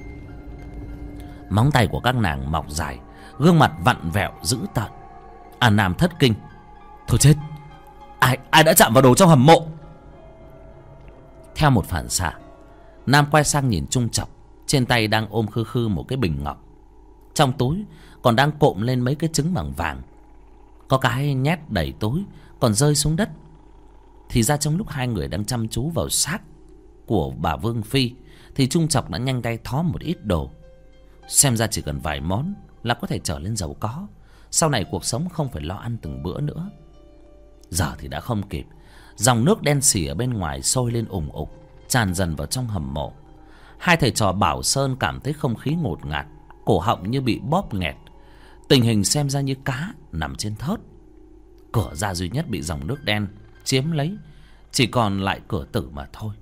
Móng tay của các nàng mọc dài, gương mặt vặn vẹo dữ tợn. An Nam thất kinh: thôi chết, ai ai đã chạm vào đồ trong hầm mộ? Theo một phản xạ, Nam quay sang nhìn Trung Trọc, trên tay đang ôm khư khư một cái bình ngọc, trong túi còn đang cộm lên mấy cái trứng bằng vàng. Có cái nhét đầy túi còn rơi xuống đất. Thì ra trong lúc hai người đang chăm chú vào xác của bà Vương Phi, thì Trung Trọc đã nhanh tay thó một ít đồ. Xem ra chỉ cần vài món là có thể trở lên giàu có, sau này cuộc sống không phải lo ăn từng bữa nữa. Giờ thì đã không kịp. Dòng nước đen xỉ ở bên ngoài sôi lên ủng ục, tràn dần vào trong hầm mộ. Hai thầy trò Bảo Sơn cảm thấy không khí ngột ngạt, cổ họng như bị bóp nghẹt. Tình hình xem ra như cá nằm trên thớt. Cửa ra duy nhất bị dòng nước đen chiếm lấy, chỉ còn lại cửa tử mà thôi.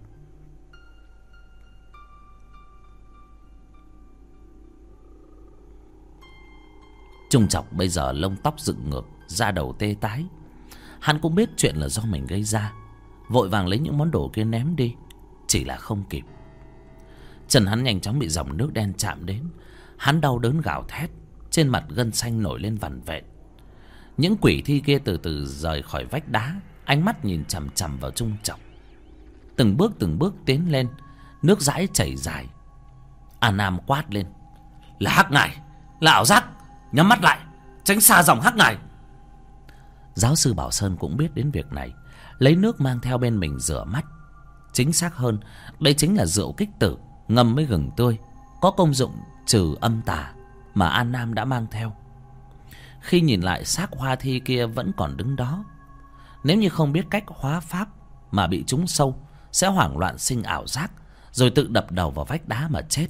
Trung Trọc bây giờ lông tóc dựng ngược, da đầu tê tái. Hắn cũng biết chuyện là do mình gây ra, vội vàng lấy những món đồ kia ném đi, chỉ là không kịp. Chân hắn nhanh chóng bị dòng nước đen chạm đến. Hắn đau đớn gào thét, trên mặt gân xanh nổi lên vằn vện. Những quỷ thi kia từ từ rời khỏi vách đá, ánh mắt nhìn chằm chằm vào Trung Trọc. Từng bước từng bước tiến lên, nước dãi chảy dài. An Nam quát lên: là hắc ngải, là ảo giác, nhắm mắt lại, tránh xa dòng hắc ngải. Giáo sư Bảo Sơn cũng biết đến việc này, lấy nước mang theo bên mình rửa mắt. Chính xác hơn, đây chính là rượu kích tử ngâm với gừng tươi, có công dụng trừ âm tà mà An Nam đã mang theo. Khi nhìn lại xác hoa thi kia vẫn còn đứng đó, nếu như không biết cách hóa pháp mà bị trúng sâu, sẽ hoảng loạn sinh ảo giác, rồi tự đập đầu vào vách đá mà chết.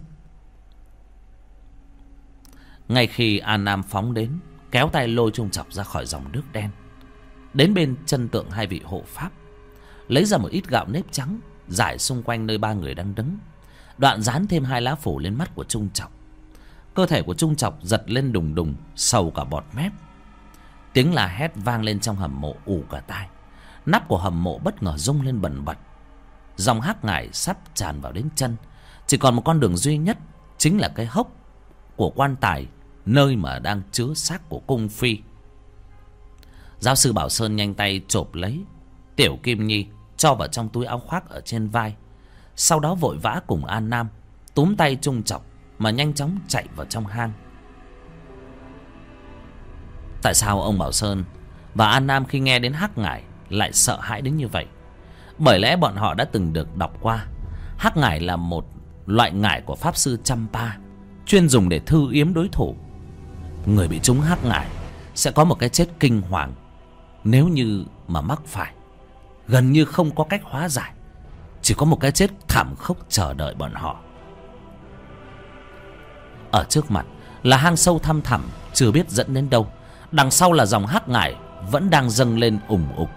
Ngay khi An Nam phóng đến, kéo tay lôi Trung Trọc ra khỏi dòng nước đen, đến bên chân tượng hai vị hộ pháp, lấy ra một ít gạo nếp trắng rải xung quanh nơi ba người đang đứng, đoạn dán thêm hai lá phủ lên mắt của Trung Trọc. Cơ thể của Trung Trọc giật lên đùng đùng, sầu cả bọt mép. Tiếng la hét vang lên trong hầm mộ ù cả tai. Nắp của hầm mộ bất ngờ rung lên bần bật. Dòng hắc ngải sắp tràn vào đến chân. Chỉ còn một con đường duy nhất, chính là cái hốc của quan tài, nơi mà đang chứa xác của cung phi. Giáo sư Bảo Sơn nhanh tay chộp lấy Tiểu Kim Nhi, cho vào trong túi áo khoác ở trên vai. Sau đó vội vã cùng An Nam túm tay Trung Trọc mà nhanh chóng chạy vào trong hang. Tại sao ông Bảo Sơn và An Nam khi nghe đến hắc ngải lại sợ hãi đến như vậy? Bởi lẽ bọn họ đã từng được đọc qua, hắc ngải là một loại ngải của pháp sư Champa, chuyên dùng để thư yếm đối thủ. Người bị trúng hắc ngải sẽ có một cái chết kinh hoàng, nếu như mà mắc phải, gần như không có cách hóa giải. chỉ có một cái chết thảm khốc chờ đợi bọn họ. Ở trước mặt là hang sâu thăm thẳm, chưa biết dẫn đến đâu. Đằng sau là dòng hắc ngải vẫn đang dâng lên ủng ục.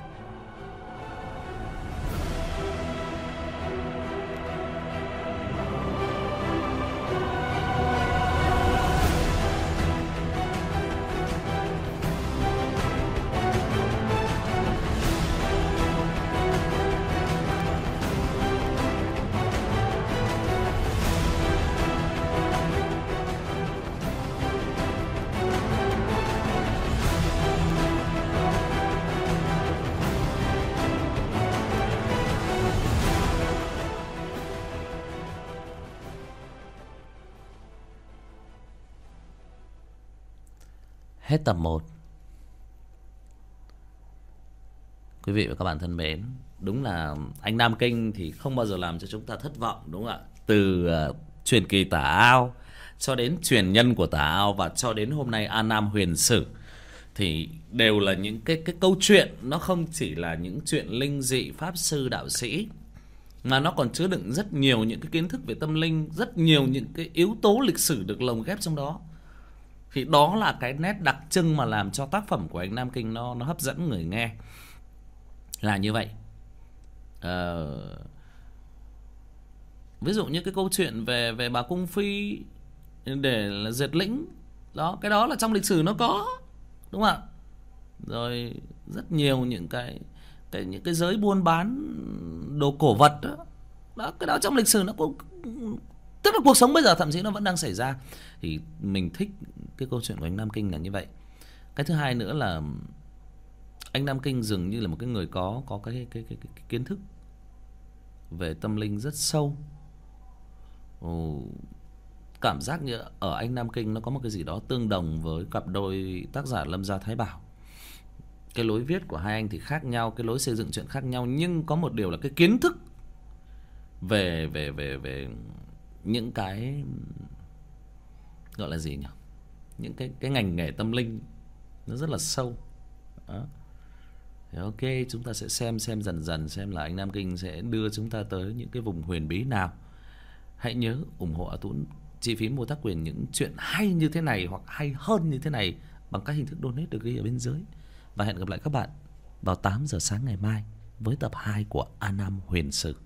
Hết tập một. Quý vị và các bạn thân mến, đúng là anh Nam Kinh thì không bao giờ làm cho chúng ta thất vọng, đúng không ạ? Từ uh, truyền kỳ Tà Ao cho đến truyền nhân của Tà Ao và cho đến hôm nay An Nam Huyền Sử thì đều là những cái cái câu chuyện, nó không chỉ là những chuyện linh dị pháp sư đạo sĩ, mà nó còn chứa đựng rất nhiều những cái kiến thức về tâm linh, rất nhiều những cái yếu tố lịch sử được lồng ghép trong đó. Thì đó là cái nét đặc trưng mà làm cho tác phẩm của anh Nam Kinh nó nó hấp dẫn người nghe. Là như vậy. Ờ, ví dụ như cái câu chuyện về về bà Cung Phi để là diệt lĩnh, đó, cái đó là trong lịch sử nó có, đúng không ạ? Rồi rất nhiều những cái cái những cái giới buôn bán đồ cổ vật đó. Đó, cái đó trong lịch sử nó cũng, tức là cuộc sống bây giờ thậm chí nó vẫn đang xảy ra. Thì mình thích cái câu chuyện của anh Nam Kinh là như vậy. Cái thứ hai nữa là anh Nam Kinh dường như là một cái người có có cái cái cái, cái, cái kiến thức về tâm linh rất sâu. Ồ, cảm giác như ở anh Nam Kinh nó có một cái gì đó tương đồng với cặp đôi tác giả Lâm Gia Thái Bảo. Cái lối viết của hai anh thì khác nhau, cái lối xây dựng chuyện khác nhau, nhưng có một điều là cái kiến thức về về về về những cái gọi là gì nhỉ? Những cái cái ngành nghề tâm linh nó rất là sâu. Đó. Thì ok, chúng ta sẽ xem xem dần dần xem là anh Nam Kinh sẽ đưa chúng ta tới những cái vùng huyền bí nào. Hãy nhớ ủng hộ A Tũng chi phí mua tác quyền những chuyện hay như thế này hoặc hay hơn như thế này bằng các hình thức donate được ghi ở bên dưới. Và hẹn gặp lại các bạn vào tám giờ sáng ngày mai với tập hai của An Nam Huyền Sử.